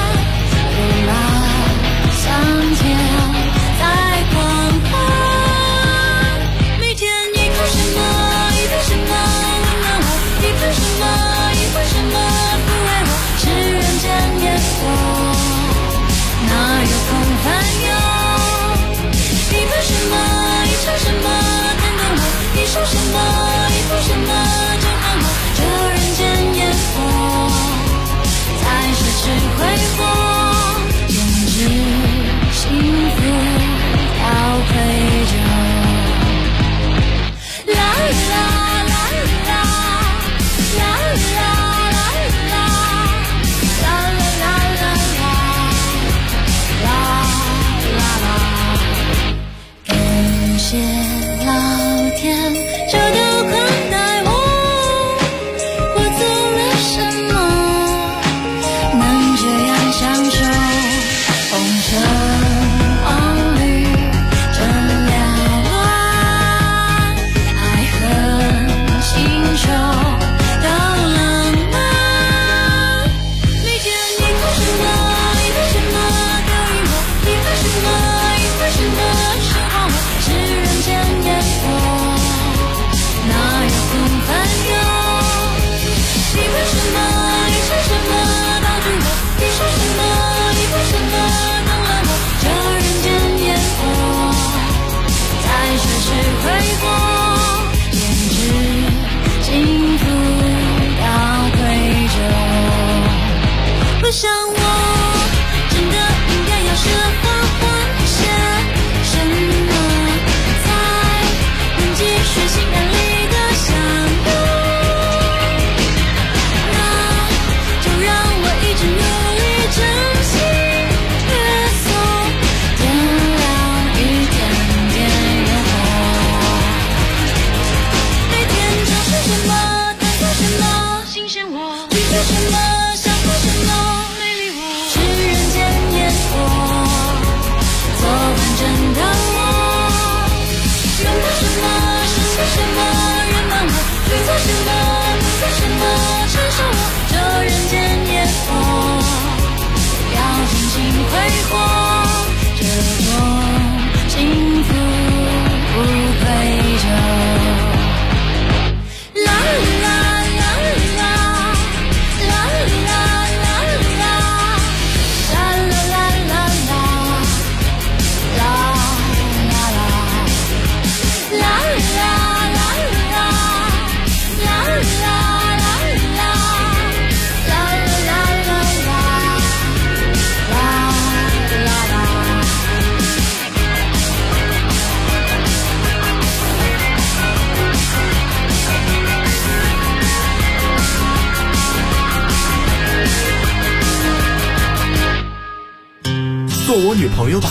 女朋友吧。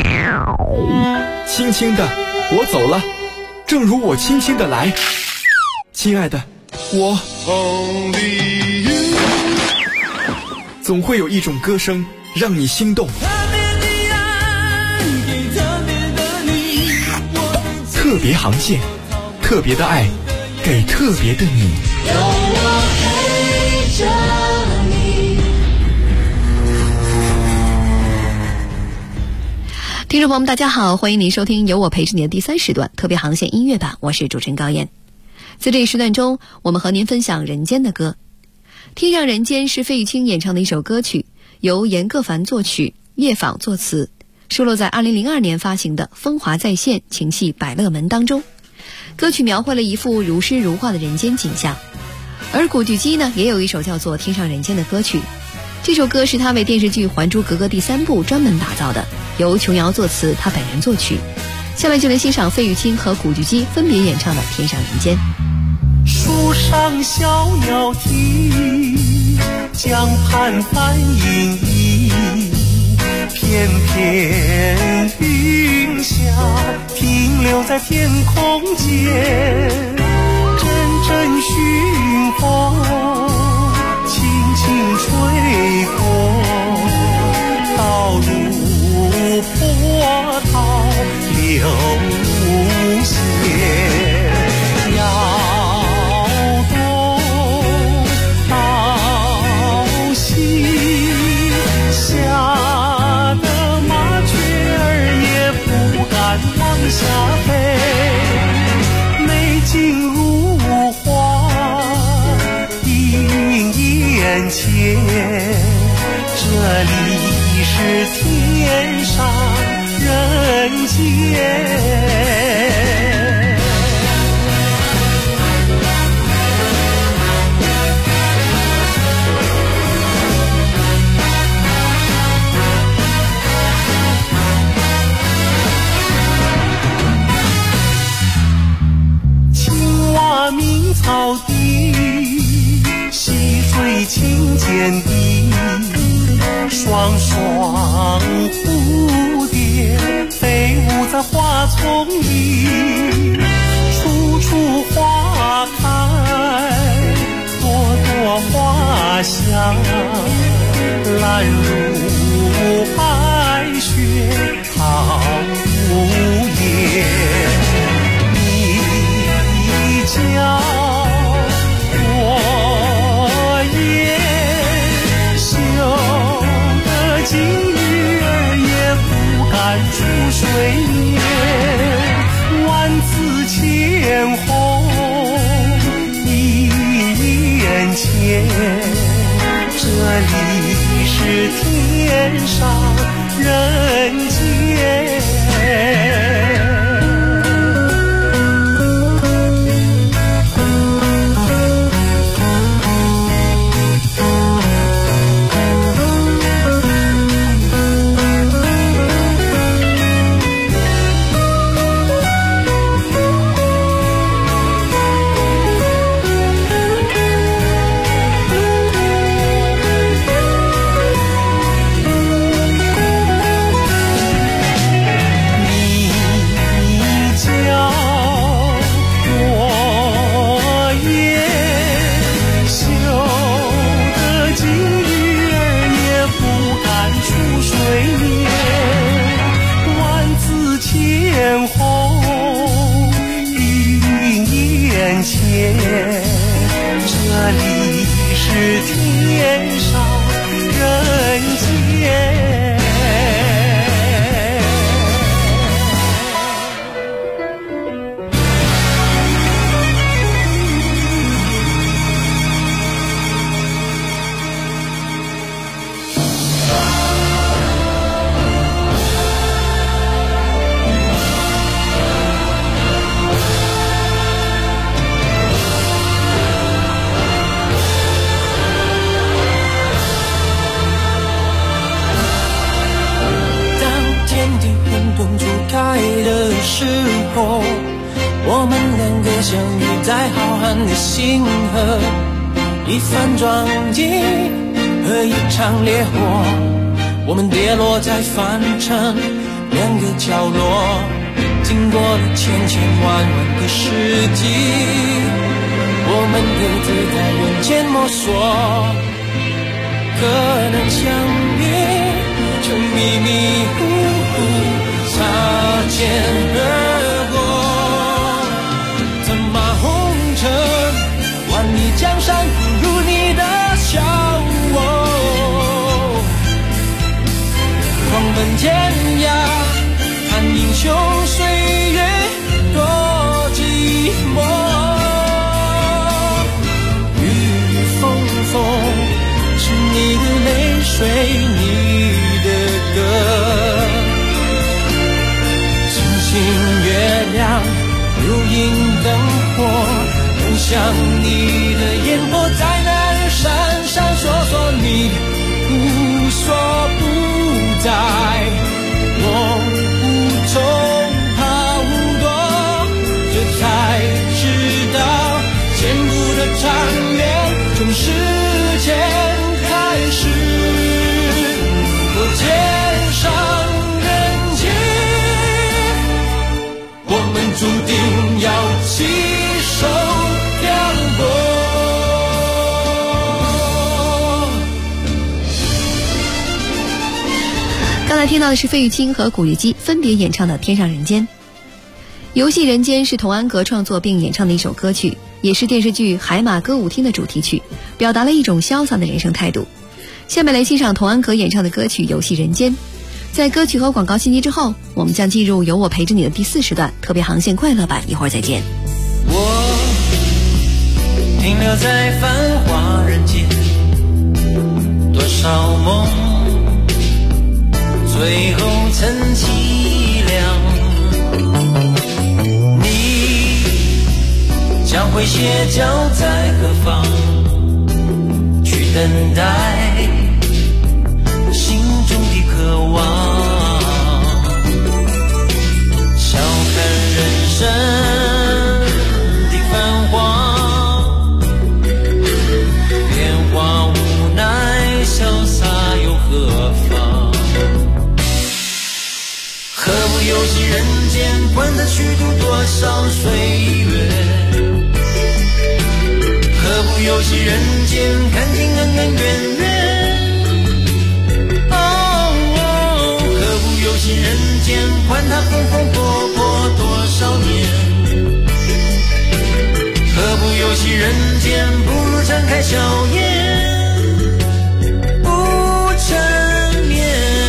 轻轻的，我走了，正如我轻轻的来。亲爱的，我总会有一种歌声让你心动。特别航线，特别的爱，给特别的你。有我陪着你。 听众朋友们大家好，欢迎您收听由我陪着你的第3时段特别航线音乐版，我是主持人高燕。在这一时段中，我们和您分享人间的歌。天上人间是费玉清演唱的一首歌曲，由严歌凡作曲，叶舫作词，收录在2002年发行的《风华再现情系百乐门》当中。歌曲描绘了一幅如诗如画的人间景象。而古巨基呢，也有一首叫做《天上人间》的歌曲，这首歌是他为电视剧《还珠格格》第3部专门打造的，由琼瑶作词，他本人作曲。下面就来欣赏费玉清和古巨基分别演唱的《天上人间》。 树上小鸟啼，江畔帆影移，片片云霞停留在天空间，阵阵熏风轻轻吹过，道路波涛流无限。下飞，美景如画映眼前，这里是天上人间。草地，溪水清涧地，双双蝴蝶飞舞在花丛里，处处花开，朵朵花香，蓝如白雪好无言。你叫金鱼儿也不敢出水面，万紫千红映眼前，这里是天上人间。这里是天上人间。我们两个相遇在浩瀚的星河，一番庄稼和一场烈火， 我们跌落在凡尘两个角落，经过了千千万万个世纪，我们各自在人间摸索，可能相遇就迷迷糊糊擦肩而过。策马红尘，万里江山不如你的笑我，狂奔天涯，看英雄岁月多寂寞。雨雨风风，是你的泪水，你的歌。星星月亮，流萤灯火，都像你的眼波，在那儿闪闪烁烁，你无所不在，我无从逃躲，这才知道千古的长远从时间开始，我肩上人间，我们注定要携手漂泊。 刚才听到的是费玉清和古巨基分别演唱的《天上人间》。游戏人间是童安格创作并演唱的一首歌曲，也是电视剧《海马歌舞厅》的主题曲，表达了一种潇洒的人生态度。下面来欣赏童安格演唱的歌曲《游戏人间》。在歌曲和广告信息之后，我们将进入有我陪着你的第4时段特别航线快乐版，一会儿再见。 我停留在繁华人间，多少梦最后成凄凉，你将会歇脚在何方，去等待心中的渴望，笑看人生的繁华，变化无奈，潇洒又何妨？何不游戏人间，管他虚度多少岁月？何不游戏人间，看尽恩恩怨怨？何不游戏人间，管他风风火火多少年？何不游戏人间，不如展开笑颜，不缠绵。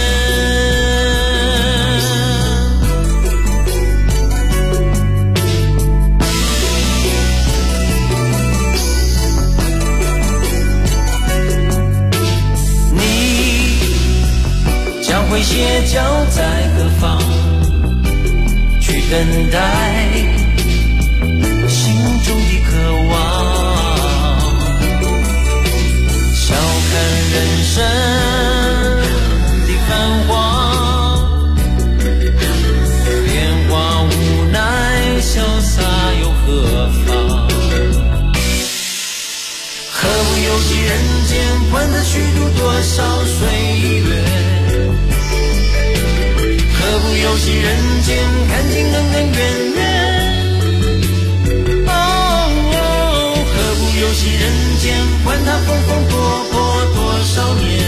会歇脚在何方，去等待心中的渴望，笑看人生的繁华，变化无奈，潇洒又何妨？何不游戏人间，管他虚度多少岁月？何不游戏人间，看尽恩恩怨怨？何不游戏人间，管他风风火火多少年？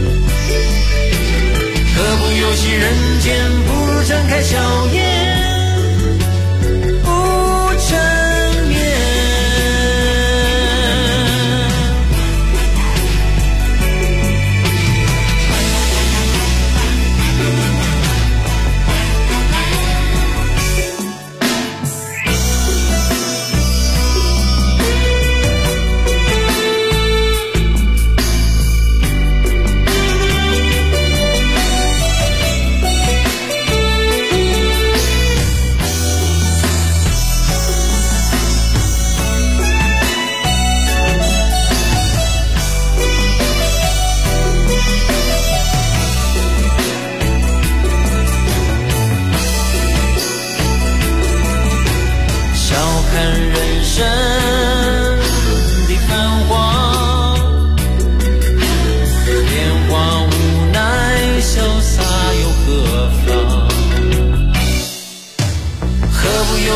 何不游戏人间，不如展开笑颜，不缠绵。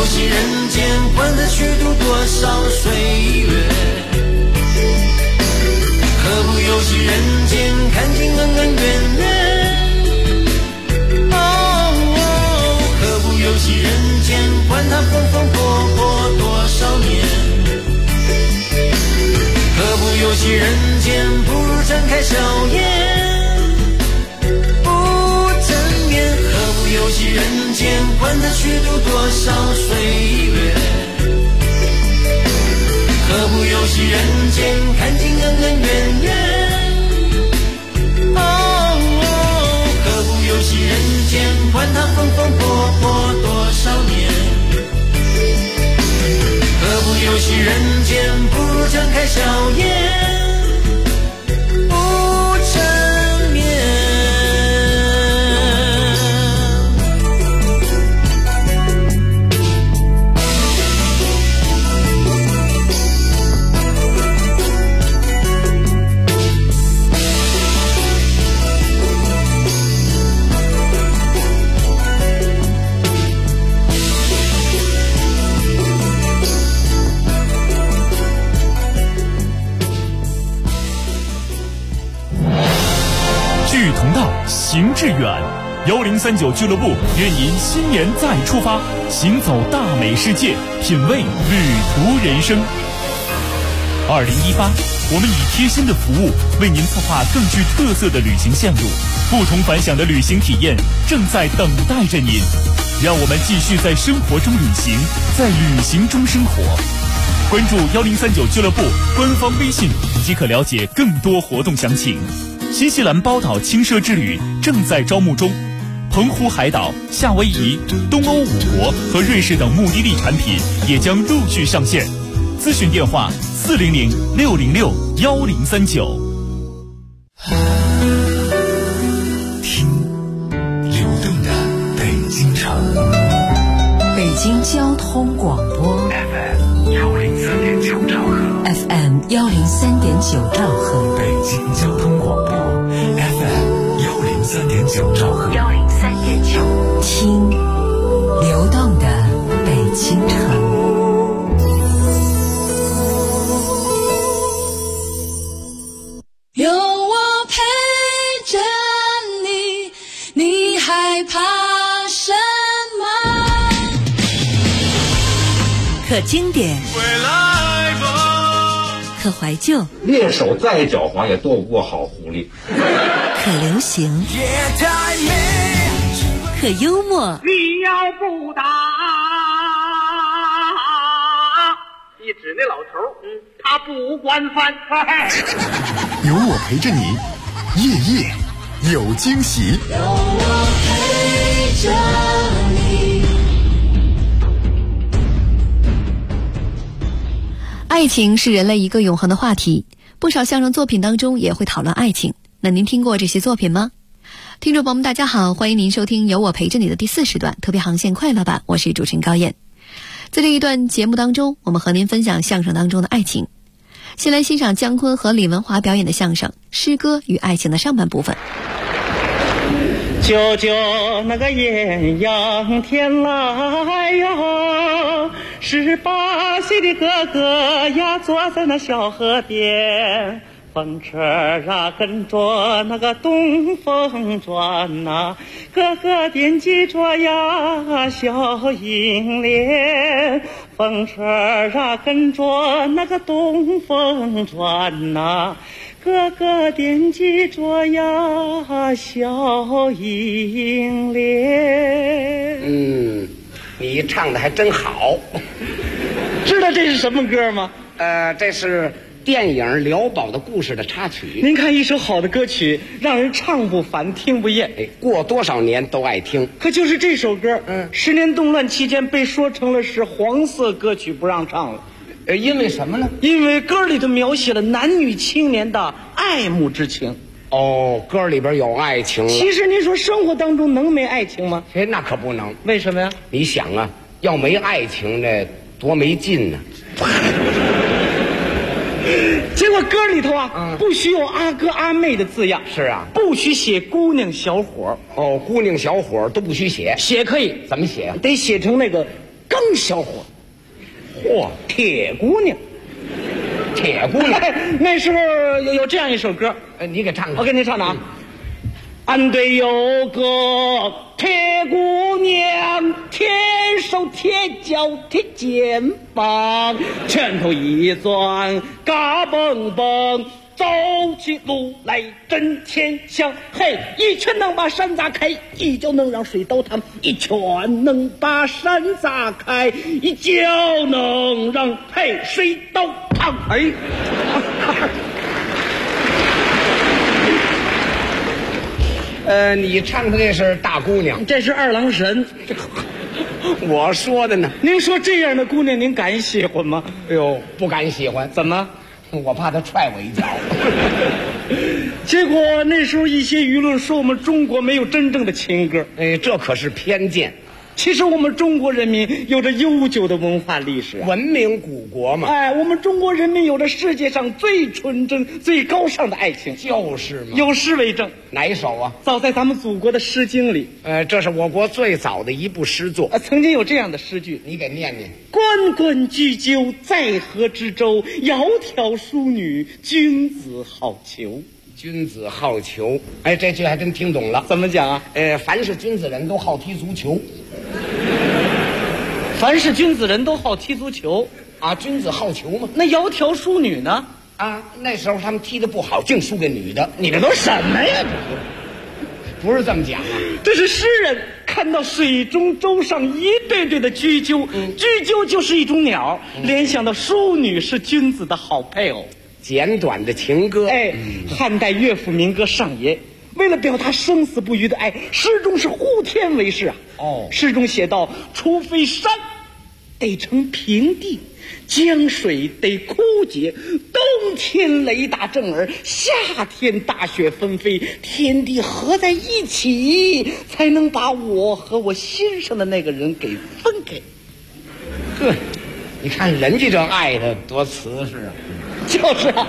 游戏人间，管他虚度多少岁月。何不游戏人间，看尽恩恩怨怨。何不游戏人间，管他风风火火多少年。何不游戏人间，不如展开笑颜不正面。何不游戏人间，管他虚度多少岁月。何不游戏人间，看尽恩恩怨怨。何不游戏人间，管他风风火火多少年。何不游戏人间，不如展开笑颜不正面。 志同道，行志远。1039俱乐部愿您新年再出发，行走大美世界，品味旅途人生。2018，我们以贴心的服务为您策划更具特色的旅行线路，不同凡响的旅行体验正在等待着您。让我们继续在生活中旅行，在旅行中生活。关注1039俱乐部官方微信，即可了解更多活动详情。新西兰包岛轻奢之旅正在招募中，澎湖海岛、夏威夷、东欧5国和瑞士等目的地产品也将陆续上线。咨询电话400-606-1039。 听流动的北京城， 北京交通广播 FM103.9兆赫 FM103.9兆赫， 北京交通广播 FM103.9兆赫 103.9，听流动的北京城。 有我陪着你，你害怕什么？ 可经典，可怀旧， 猎手再狡猾也斗不过好狐狸。 可流行，可幽默。 你要不打，一指那老头，他不惯犯。 有我陪着你，夜夜有惊喜。 有我陪着你。 爱情是人类一个永恒的话题，不少相声作品当中也会讨论爱情。那您听过这些作品吗？听众朋友们大家好，欢迎您收听有我陪着你的第4时段特别航线快乐版，我是主持人高燕。在这一段节目当中，我们和您分享相声当中的爱情。先来欣赏姜昆和李文华表演的相声《诗歌与爱情》的上半部分。 舅舅那个艳阳天来呀，18岁的哥哥呀坐在那小河边，风车啊跟着那个东风转呐，哥哥惦记着呀小英莲，风车啊跟着那个东风转呐，哥哥惦记着呀小英莲。 你唱的还真好。 知道这是什么歌吗？ 这是电影《辽宝的故事》的插曲。 您看，一首好的歌曲让人唱不烦听不厌， 过多少年都爱听。 可就是这首歌，10年动乱期间被说成了是黄色歌曲，不让唱了。 因为什么呢？ 因为歌里头描写了男女青年的爱慕之情。 歌里边有爱情了。 其实您说生活当中能没爱情吗？ 那可不能。 为什么呀？ 你想啊，要没爱情呢，多没劲呢。 结果歌里头啊，不许有阿哥阿妹的字样。 是啊， 不许写姑娘小伙。 姑娘小伙都不许写。 写可以， 怎么写？ 得写成那个刚小伙，嚯，铁姑娘，铁姑娘。 那时候有这样一首歌， 你给唱唱， 我给你唱唱啊。俺队有个铁姑娘，铁手铁脚铁肩膀，拳头一攥嘎嘣嘣，走起路来真天香。嘿，一拳能把山砸开，一脚能让水倒淌，一拳能把山砸开，一脚能让水倒淌。哎。 你唱的这是大姑娘， 这是二郎神。 我说的呢。 您说这样的姑娘，您敢喜欢吗？ 哎呦，不敢喜欢。 怎么？ 我怕她踹我一脚。 结果那时候一些舆论说我们中国没有真正的情歌， 这可是偏见。 其实我们中国人民有着悠久的文化历史， 文明古国嘛。 我们中国人民有着世界上最纯真、最高尚的爱情， 就是嘛。 有诗为证， 哪一首啊？ 早在咱们祖国的《诗经》里， 这是我国最早的一部诗作。 曾经有这样的诗句， 你给念念。 关关雎鸠，在河之洲，窈窕淑女，君子好逑。 君子好逑，这句还真听懂了。 怎么讲啊？ 凡是君子人都好踢足球。 凡是君子人都好踢足球啊，君子好逑嘛。 那窈窕淑女呢？ 那时候他们踢得不好，净输给女的。 你这都什么呀？ 不是这么讲啊， 这是诗人看到水中洲上一对对的雎鸠，雎鸠就是一种鸟，联想到淑女是君子的好配偶。 简短的情歌。 汉代乐府民歌上野，为了表达生死不渝的爱，诗中是呼天为誓啊。诗中写道：除非山得成平地，江水得枯竭，冬天雷打震耳，夏天大雪纷飞，天地合在一起，才能把我和我心上的那个人给分开。 呵，你看人家这爱的多瓷实啊。 就是啊，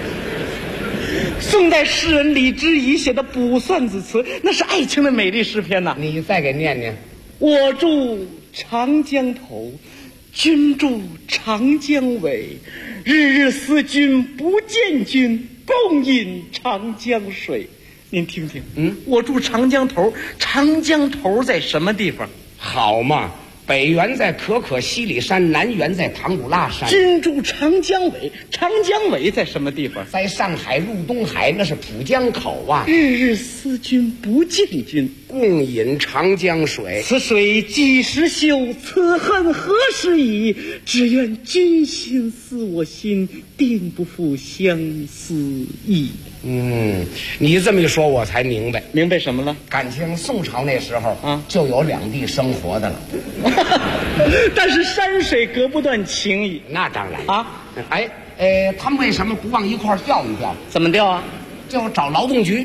宋代诗人李之仪写的《卜算子》词，那是爱情的美丽诗篇呐。 你再给念念。 我住长江头，君住长江尾，日日思君不见君，共饮长江水。您听听，我住长江头，长江头在什么地方？ 好嘛，北缘在可可西里山，南缘在唐古拉山。 君住长江尾，长江尾在什么地方？ 在上海入东海，那是浦江口啊。 日日思君不见君， 共饮长江水。 此水几时休？此恨何时已？只愿君心似我心，定不负相思意。 你这么一说，我才明白。 明白什么了？ 感情宋朝那时候就有两地生活的了。 但是山水隔不断情谊。 那当然啊。他们为什么不往一块儿调一调？ 怎么调啊？ 就找劳动局。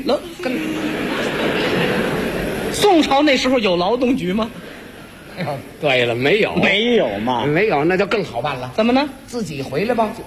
宋朝那时候有劳动局吗？ 对了，没有。 没有嘛？ 没有，那就更好办了。 怎么呢？ 自己回来吧。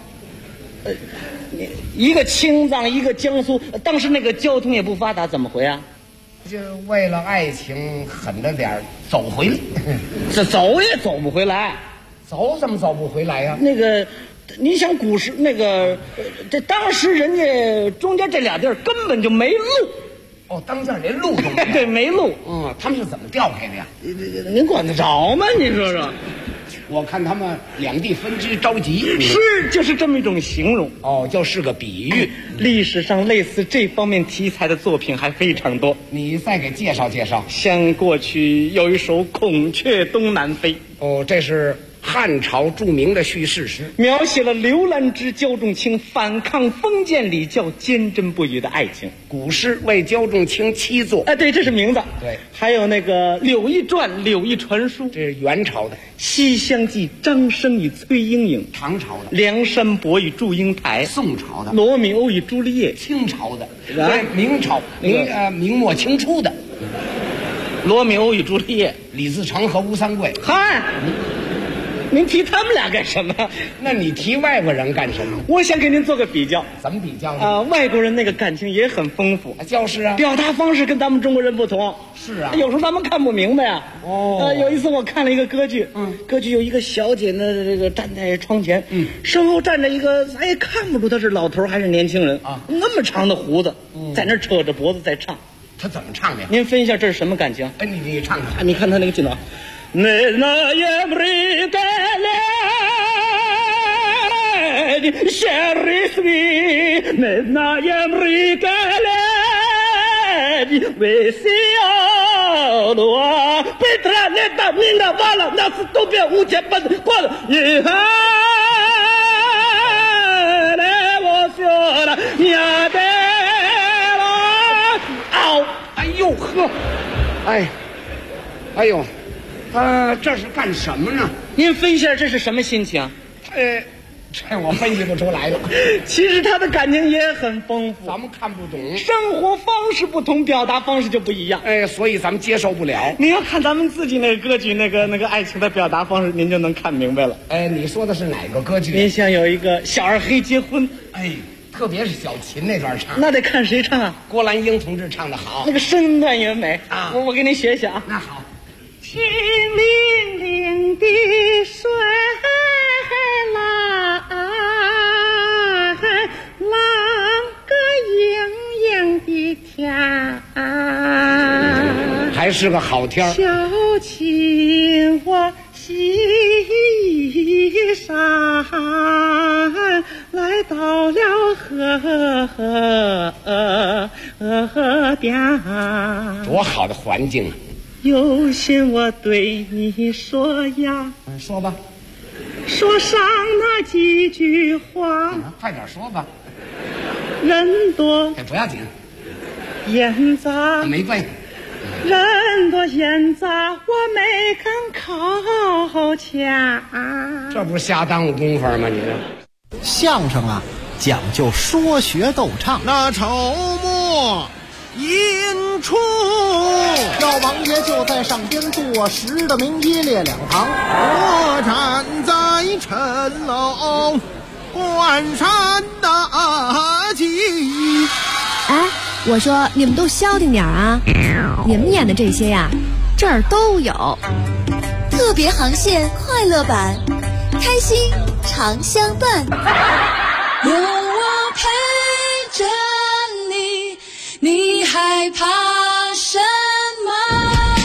一个青藏，一个江苏，当时那个交通也不发达，怎么回啊？ 就为了爱情狠着点走回来。 这走也走不回来。 走怎么走不回来呀？ 那个你想古时那个这当时人家中间这俩地儿根本就没路。 当间连路都没有。 对，没路。 他们是怎么调开的呀？ 您管得着吗？您说说。 我看他们两地分居着急。 是，就是这么一种形容。 就是个比喻。 历史上类似这方面题材的作品还非常多。 你再给介绍介绍。 像过去有一首《孔雀东南飞》。 这是汉朝著名的叙事诗， 描写了刘兰芝、焦仲卿反抗封建礼教坚贞不渝的爱情。 古诗为焦仲卿七作。 对，这是名字。 对， 还有那个《柳毅传》《柳毅传书》， 这是元朝的。《 西厢记》张生与崔莺莺， 唐朝的。 《梁山伯与祝英台》， 宋朝的。 《罗密欧与朱丽叶》， 清朝的。对，明朝明末清初的。 《罗密欧与朱丽叶》， 李自成和吴三桂。 嗨， 您提他们俩干什么？ 那你提外国人干什么？ 我想给您做个比较。 怎么比较呢？ 外国人那个感情也很丰富， 就是啊， 表达方式跟咱们中国人不同。 是啊， 有时候咱们看不明白啊。有一次我看了一个歌剧，歌剧有一个小姐呢，这个站在窗前，身后站着一个，咱也看不出他是老头还是年轻人啊，那么长的胡子，在那扯着脖子在唱。 他怎么唱的呀？ 您分一下这是什么感情？ 哎，你唱唱。 你看他那个镜头。 哎呦呵，哎呦，这是干什么呢？ 您分析下这是什么心情？ 这我分析不出来了。 其实他的感情也很丰富， 咱们看不懂， 生活方式不同，表达方式就不一样。 所以咱们接受不了。 您要看咱们自己那个歌剧那个爱情的表达方式，您就能看明白了。 你说的是哪个歌剧？ 您像有一个小二黑结婚， 特别是小琴那段唱， 那得看谁唱啊？ 郭兰英同志唱的好， 那个身段也美啊。我给您学学啊。 那好。 清灵灵的水来，浪个盈盈的天， 还是个好天。 小青我洗衣裳，来到了河边， 多好的环境。 有心我对你说呀， 说吧， 说上那几句话， 快点说吧。 人多不要紧， 眼杂没关系。 人多眼杂，我没敢靠前。 这不是瞎耽误功夫吗？你这相声啊，讲究说学逗唱。 那筹末引出， 赵王爷就在上边坐实的明一列两旁， 我站在城楼关山大吉。 哎，我说你们都消停点啊！你们演的这些呀，这儿都有。 特别航线快乐版，开心常相伴。 有我陪着你，你害怕什么？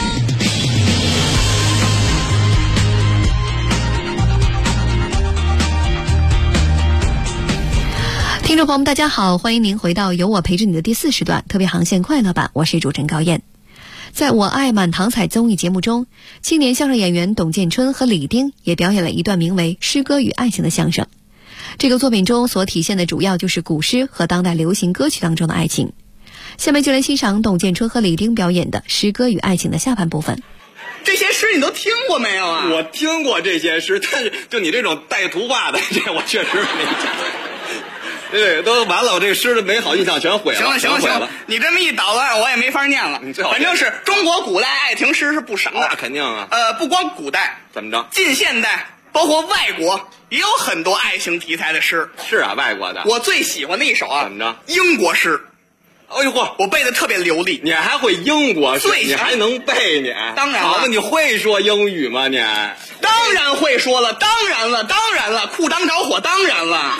听众朋友们，大家好，欢迎您回到有我陪着你的第4时段特别航线快乐版，我是主持人高燕。在我爱满堂彩综艺节目中，青年相声演员董建春和李丁也表演了一段名为《诗歌与爱情》的相声。这个作品中所体现的主要就是古诗和当代流行歌曲当中的爱情。下面就来欣赏董建春和李丁表演的《诗歌与爱情》的下半部分。 这些诗你都听过没有啊？ 我听过这些诗，但是就你这种带图画的，这我确实没听。对，都完了，我这个诗的美好印象全毁了。 行了，你这么一捣乱，我也没法念了。反正是中国古代爱情诗是不少。 那肯定啊。 不光古代， 怎么着？ 近现代，包括外国也有很多爱情题材的诗。 是啊，外国的。 我最喜欢的一首啊， 怎么着？ 英国诗。 哎呦嚯， 我背的特别流利。 你还会英国诗？你还能背你？ 当然了。 好的，你会说英语吗？你？ 当然会说了，当然了，裤裆着火，当然了。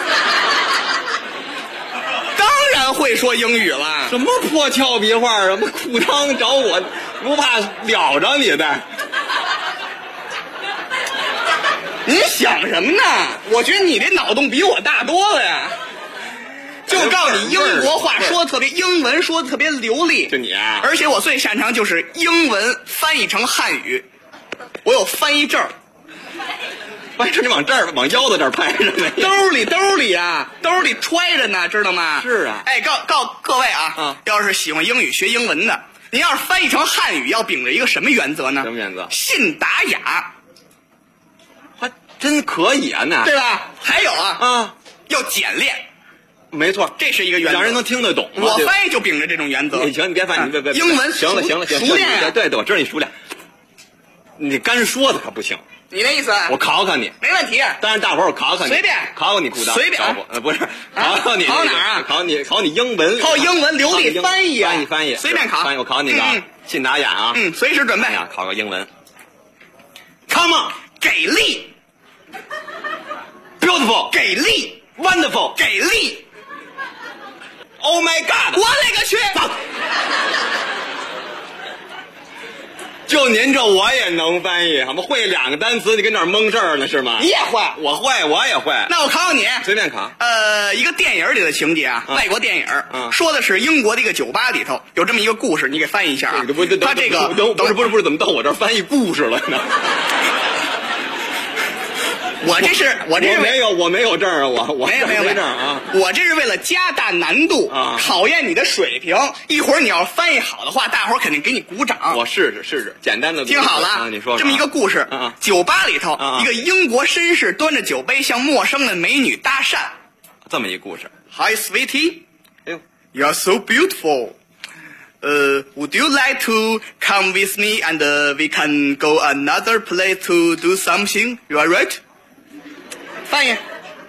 当然会说英语了。 什么破俏皮话？什么裤裆着火？不怕燎着你的？ 你想什么呢？我觉得你这脑洞比我大多了呀。就告诉你，英国话说的特别，英文说的特别流利。 就你啊！ 而且我最擅长就是英文翻译成汉语，我有翻译证。 翻译证你往这儿，往腰子这儿拍着呢。 兜里啊，兜里揣着呢，知道吗？ 是啊。 哎，告各位啊，要是喜欢英语学英文的，您要是翻译成汉语，要秉着一个什么原则呢？ 什么原则？ 信达雅。 还真可以啊，那对吧？还有啊，要简练。 没错， 这是一个原则， 让人能听得懂。 我翻译就秉着这种原则。 行，你别翻，你别。 英文行了， 熟练啊！ 对，我知道你熟练。 你干说的可不行。 你那意思？ 我考考你， 没问题。 当然，大伙儿我考考你， 随便考考你裤裆， 随便。 不是，考考你， 考哪儿啊？ 考你英文， 考英文流利翻译啊， 翻译， 随便考。 我考你个信达雅啊， 随时准备。 考个英文。Come on， 给力 ，beautiful， 给力 ，wonderful， 给力 ，Oh my God， 我勒个去！ 就您这我也能翻译，好吗？会2个单词，你跟这儿蒙事儿呢是吗？ 你也会， 我会，我也会。 那我考考你， 随便考。 一个电影里的情节啊，外国电影，说的是英国的一个酒吧里头有这么一个故事，你给翻译一下啊。他这个不是，怎么到我这儿翻译故事了呢？ 我这是我没有证啊，我没有证啊。 我这是为了加大难度啊，考验你的水平。一会儿你要翻译好的话，大伙儿肯定给你鼓掌。 我试试，简单的听好了啊， 你说这么一个故事啊，酒吧里头一个英国绅士端着酒杯向陌生的美女搭讪， 这么一故事。 Hi sweetie， You're so beautiful. Would you like to come with me and we can go another place to do something? You are right. 翻译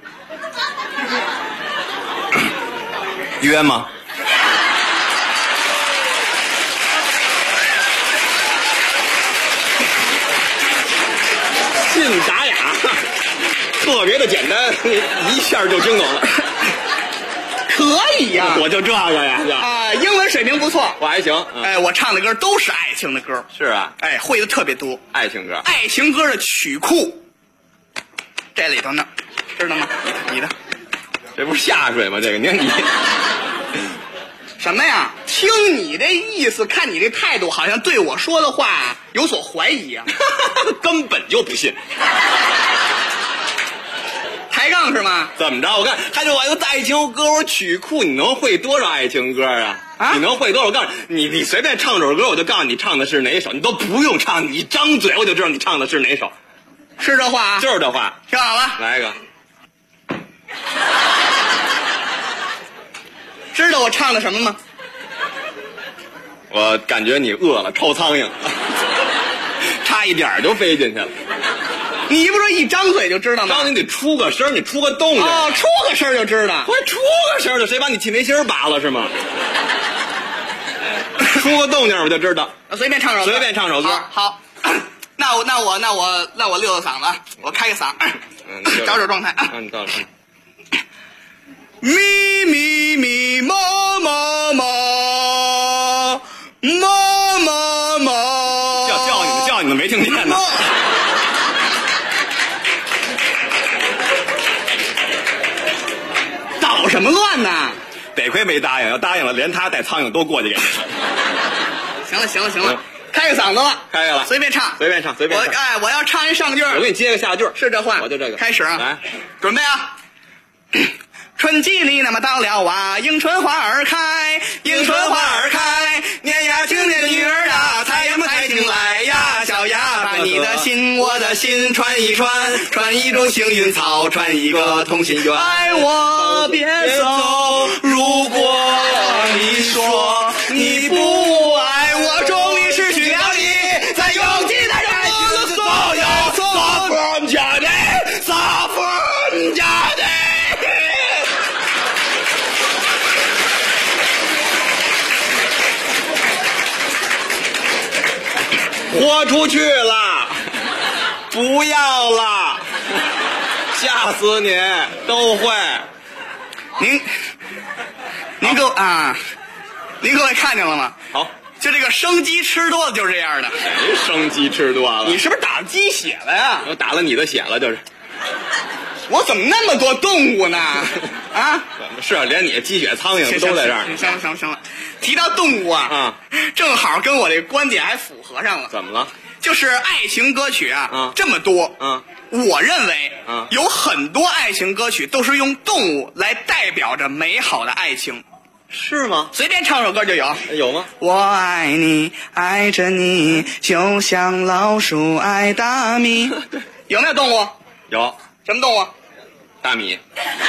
约吗？信达雅，特别的简单，一下就听懂了。 可以呀， 我就这个呀啊，英文水平不错， 我还行。 我唱的歌都是爱情的歌。 是啊， 会的特别多。 爱情歌， 爱情歌的曲库这里头呢，知道吗？你的， 这不是下水吗？这个你什么呀？听你这意思，看你这态度，好像对我说的话有所怀疑啊， 根本就不信。 抬杠是吗？ 怎么着？我看还就我有爱情歌，我曲库，你能会多少爱情歌啊？你能会多少？我告诉你，你随便唱首歌，我就告诉你唱的是哪首，你都不用唱，你一张嘴我就知道你唱的是哪首。 是这话啊？ 就是这话。 听好了， 来一个。 知道我唱的什么吗？ 我感觉你饿了，臭苍蝇，差一点就飞进去了。 你不说一张嘴就知道吗？ 张你得出个声，你出个动静。 哦，出个声就知道。 我出个声的，谁把你气眉心拔了是吗？出个动静我就知道。 随便唱首歌。 随便唱首歌。 好，那我溜着嗓子，我开个嗓，找找状态啊。 你到了。 咪咪咪么么么么么么， 叫你们没听见呢。 捣什么乱呢？ 得亏没答应，要答应了，连他带苍蝇都过去给你。 行了，开个嗓子了， 开了， 随便唱。我要唱一上句， 我给你接个下句， 是这话， 我就这个， 开始啊， 来， 准备啊。春季里那么到了啊，迎春花儿开，年呀青年的女儿啊，采呀采进来呀，小呀把你的心我的心传一传，传一种幸运草，传一个同心圆。爱我别走，如果你说你不爱我，终于失去了你，在拥挤的人我的所有撒分家的。 豁出去了，不要了，吓死你！都会。 您各位看见了吗？ 好， 就这个生鸡吃多了就是这样的。 谁生鸡吃多了？ 你是不是打了鸡血了呀？ 我打了你的血了，就是。 我怎么那么多动物呢？啊， 是啊，连你鸡血苍蝇都在这儿。 行了，提到动物啊，正好跟我这个观点还符合上了。 怎么了？ 就是爱情歌曲啊，这么多，我认为有很多爱情歌曲都是用动物来代表着美好的爱情。 是吗？ 随便唱首歌就有。 有吗？ 我爱你，爱着你，就像老鼠爱大米。有没有动物？ 有。 什么动物？ 大米。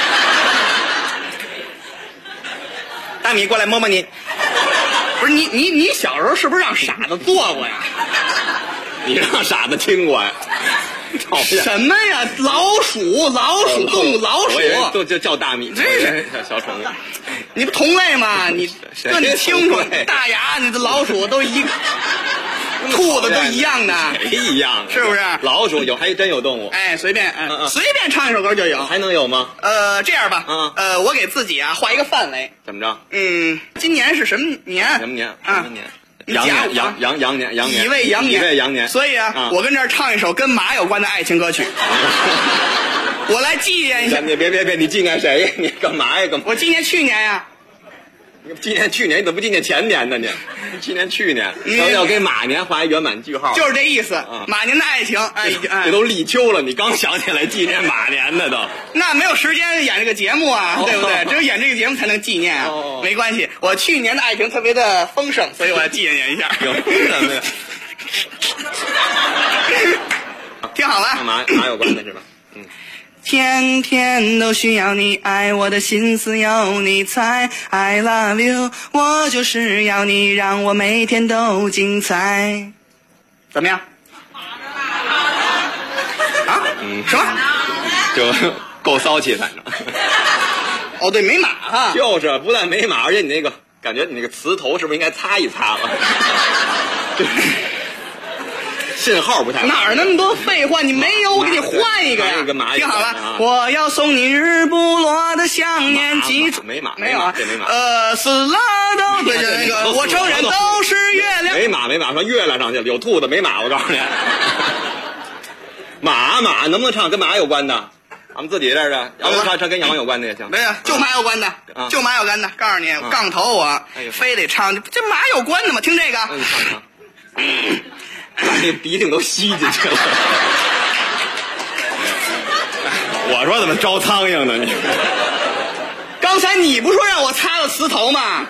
大米过来摸摸你。 不是你小时候是不是让傻子做过呀？ 你让傻子听过呀？ 什么呀？老鼠动物，老鼠都叫大米， 这是小宠物。 你不同类吗？你这你清楚，大牙你这老鼠都一个，兔子都一样的， 谁一样？ 是不是？ 老鼠有，还真有动物。 哎，随便唱一首歌就有。 还能有吗？ 这样吧，我给自己啊画一个范围。 怎么着？ 今年是什么年？ 什么年？ 啊， 什么年？ 羊年， 乙未羊年，所以啊，我跟这儿唱一首跟马有关的爱情歌曲。我来纪念一下。 你别，你纪念谁？你干嘛呀？ 我纪念去年呀。 你纪念去年，你怎么不纪念前年呢？你纪念去年，要给马年画一圆满句号。 就是这意思。马年的爱情， 这都立秋了，你刚想起来纪念马年呢都。 那没有时间演这个节目啊，对不对？只有演这个节目才能纪念啊。没关系，我去年的爱情特别的丰盛，所以我要纪念一下。 有什么呀？ 听好了， 马有关的是吧？ 天天都需要你爱，我的心思有你猜。I love you， 我就是要你，让我每天都精彩。怎么样？啊？什么？ 就够骚气，反正。 哦，对，没马哈。 就是不但没马，而且你那个感觉你那个词头是不是应该擦一擦了？信号不太好。 哪儿那么多废话？你没有，我给你换一个呀。听好了，我要送你日不落的想念寄出。 没马， 没有啊， 这没马。 死了都对那个，我承认都是月亮。 没马，说月亮上去了，有兔子没马，我告诉你。马能不能唱跟马有关的？咱们自己这儿的，要不唱跟羊有关的也行。 没有，就马有关的，就马有关的。告诉你，杠头我非得唱，这马有关的嘛，听这个。 你唱唱。把那鼻涕都吸进去了。我说怎么招苍蝇呢你？ 刚才你不说让我擦了词头吗？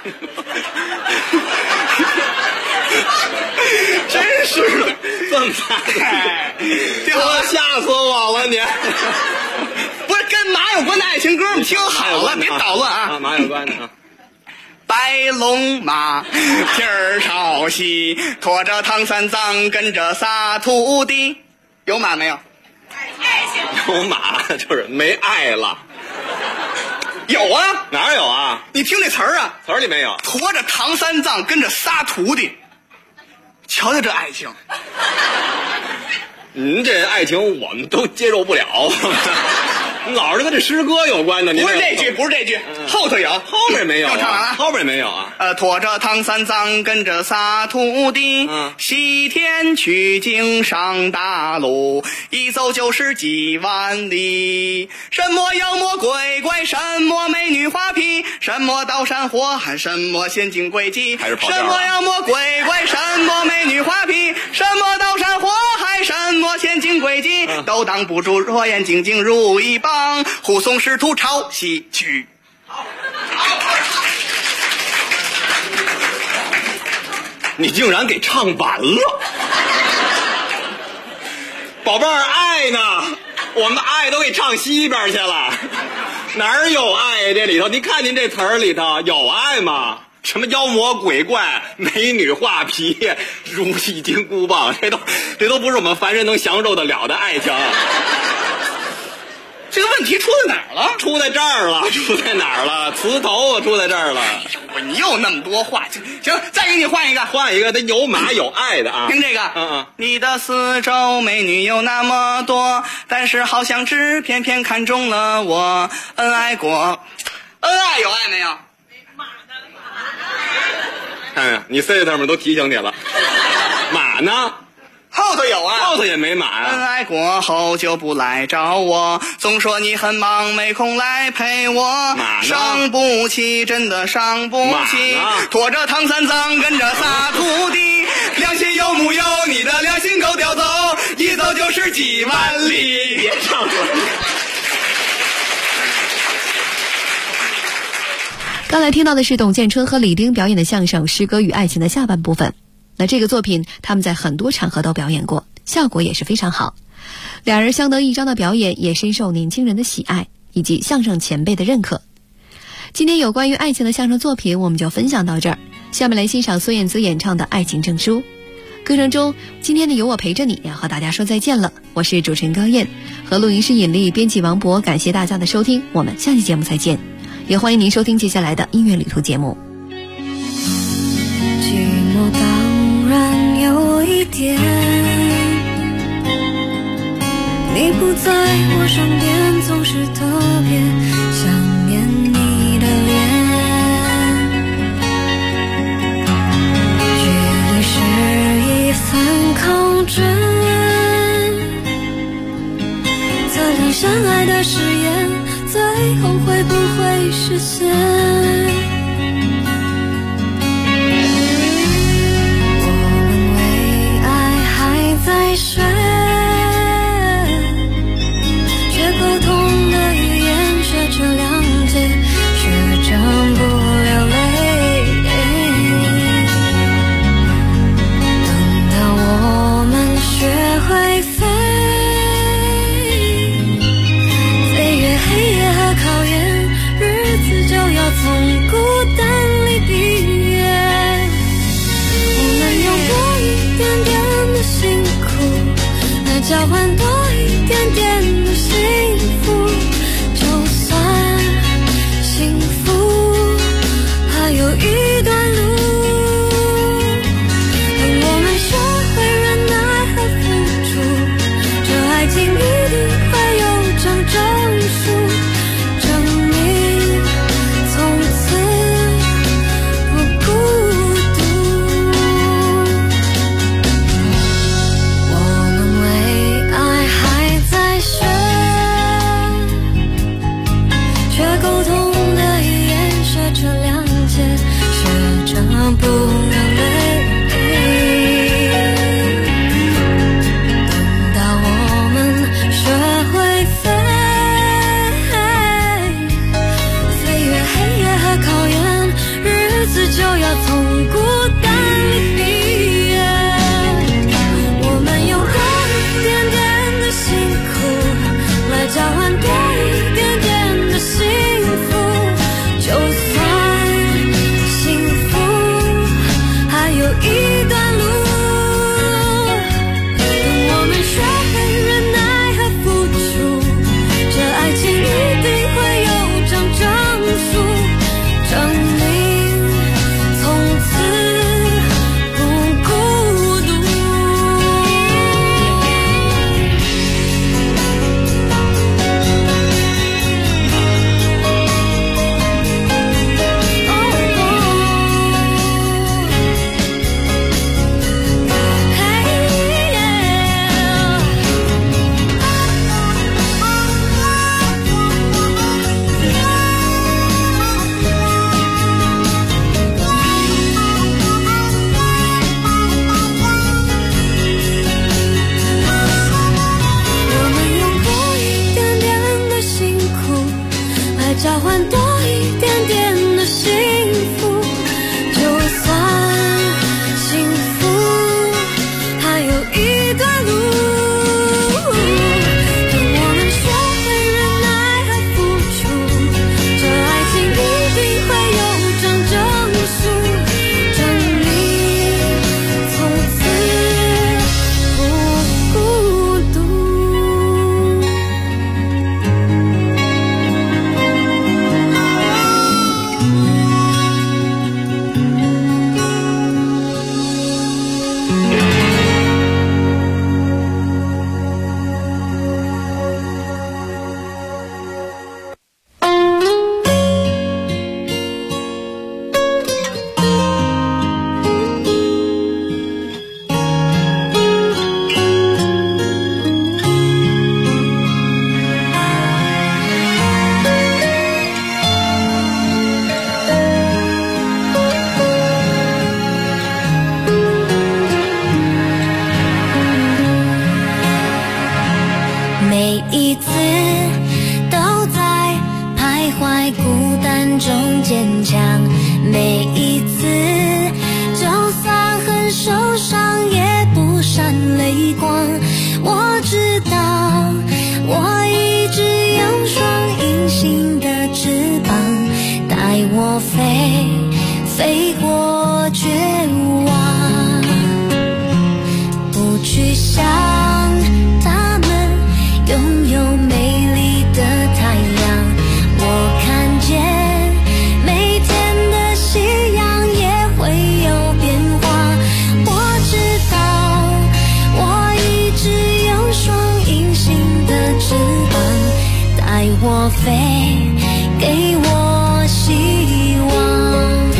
真是的， 这么擦，我吓死我了你！ 不是跟马有关的爱情歌，你听好了，别捣乱啊！ 马有关的啊。 白龙马，蹄儿朝西，拖着唐三藏，跟着仨徒弟。有马没有？ 有马，就是没爱了。 有啊， 哪有啊？ 你听这词儿啊， 词儿里没有。 驮着唐三藏，跟着仨徒弟。瞧瞧这爱情。 您这爱情我们都接受不了。老是跟这诗歌有关的， 不是这句，不是这句，后头有， 后面没有， 又唱完了， 后面没有啊。 驮着唐三藏，跟着仨徒弟，西天取经上大路，一走就是几万里。什么妖魔鬼怪，什么美女花皮，什么刀山火海，什么陷阱诡计，什么妖魔鬼怪，什么美女花皮，什么刀山火海，什么陷阱诡计，都挡不住若眼睛睛如一棒。护送师徒朝西去。 你竟然给唱完了，宝贝儿，爱呢？我们爱都给唱西边去了，哪儿有爱呀？这里头，您看您这词儿里头有爱吗？什么妖魔鬼怪、美女画皮、如意金箍棒，这都不是我们凡人能享受得了的爱情。 这个问题出在哪儿了？ 出在这儿了，出在哪儿了？词头出在这儿了。 你又那么多话，行，再给你换一个， 换一个，得有马有爱的啊。 听这个，你的四周美女有那么多，但是好像只偏偏看中了我。恩爱过，恩爱有爱没有？ 看看你 C 上面都提醒你了，马呢？ 后头有啊， 后头也没马呀。 恩爱过后就不来找我，总说你很忙没空来陪我。伤不起，真的伤不起。驮着唐三藏，跟着仨徒弟，良心有木有？你的良心够叼走，一走就是几万里。别唱了。 刚才听到的是董建春和李丁表演的相声《诗歌与爱情》的下半部分。那这个作品他们在很多场合都表演过，效果也是非常好。两人相得益彰的表演也深受年轻人的喜爱以及相声前辈的认可。今天有关于爱情的相声作品我们就分享到这儿，下面来欣赏孙燕姿演唱的《爱情证书》。 歌声中，今天的有我陪着你要和大家说再见了。我是主持人高燕，和录音师尹丽，编辑王博，感谢大家的收听，我们下期节目再见。也欢迎您收听接下来的音乐旅途节目。 寂寞当然有一点，你不在我身边，总是特别想念你的脸。距离是一份考卷，测量相爱的誓言，最后会不会实现？我们为爱还在学，学沟通的语言，学着谅解，学着不流泪。等到我们学会飞，飞越黑夜和考验，日子就要从孤单里毕业。我们用多一点点的辛苦来交换多一点点的幸福，就算幸福还有一段路。等我们学会忍耐和付出，这爱情一定会有张证书，证明从此不孤独。我们为爱还在学，学沟通的语言，学着谅解，学着不流泪。等到我们学会飞，飞越黑夜和考验，日子就要从孤单里毕业。我们用多一点点的辛苦来交换多一点点的幸福，就算幸福还有一段路。等我们学会忍耐和付出，这爱情一定会有张证书，证明从此不孤独。我们用多一点点的辛苦来交换多一点点的幸福，就算幸福还有一段路。等我们学会忍耐和付出，这爱情一定会有张证书，证明从此不孤独。每一次都在徘徊孤单中坚强，每一次就算很受伤也不闪泪光。我知道我一直有双隐形的翅膀，带我飞，飞过绝望。 像他们拥有美丽的太阳，我看见每天的夕阳也会有变化。我知道我一直有双隐形的翅膀，带我飞，给我希望。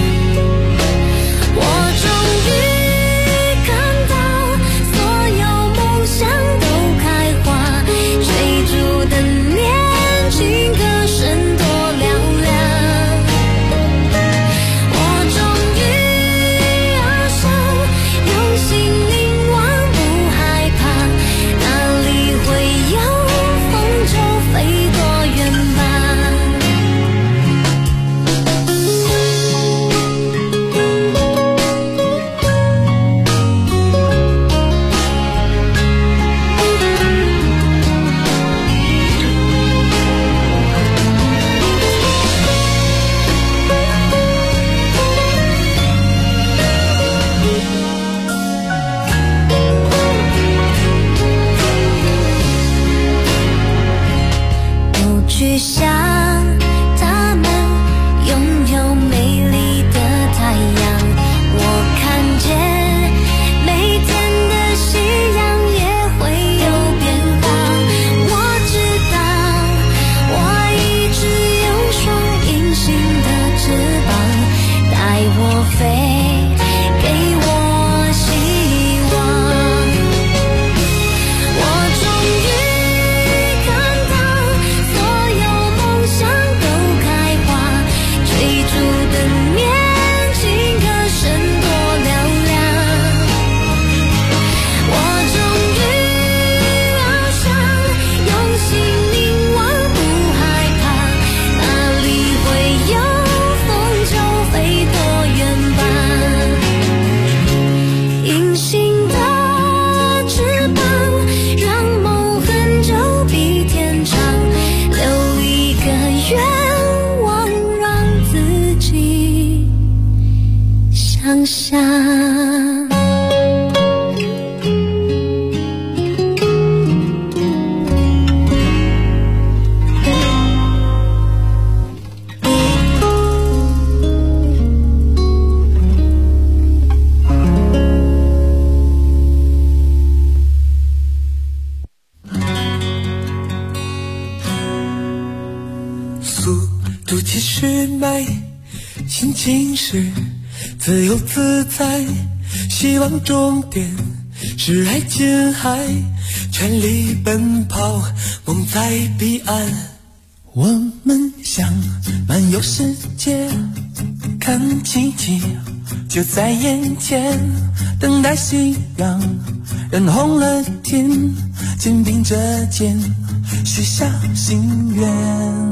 心情是自由自在，希望终点是爱琴海，全力奔跑，梦在彼岸。我们想漫游世界，看奇迹就在眼前，等待夕阳染红了天，肩并着肩许下心愿。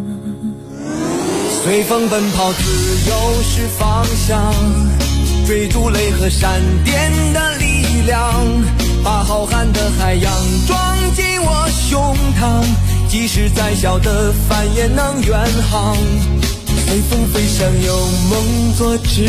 随风奔跑，自由是方向，追逐雷和闪电的力量，把浩瀚的海洋装进我胸膛，即使再小的帆也能远航，随风飞翔，有梦做翅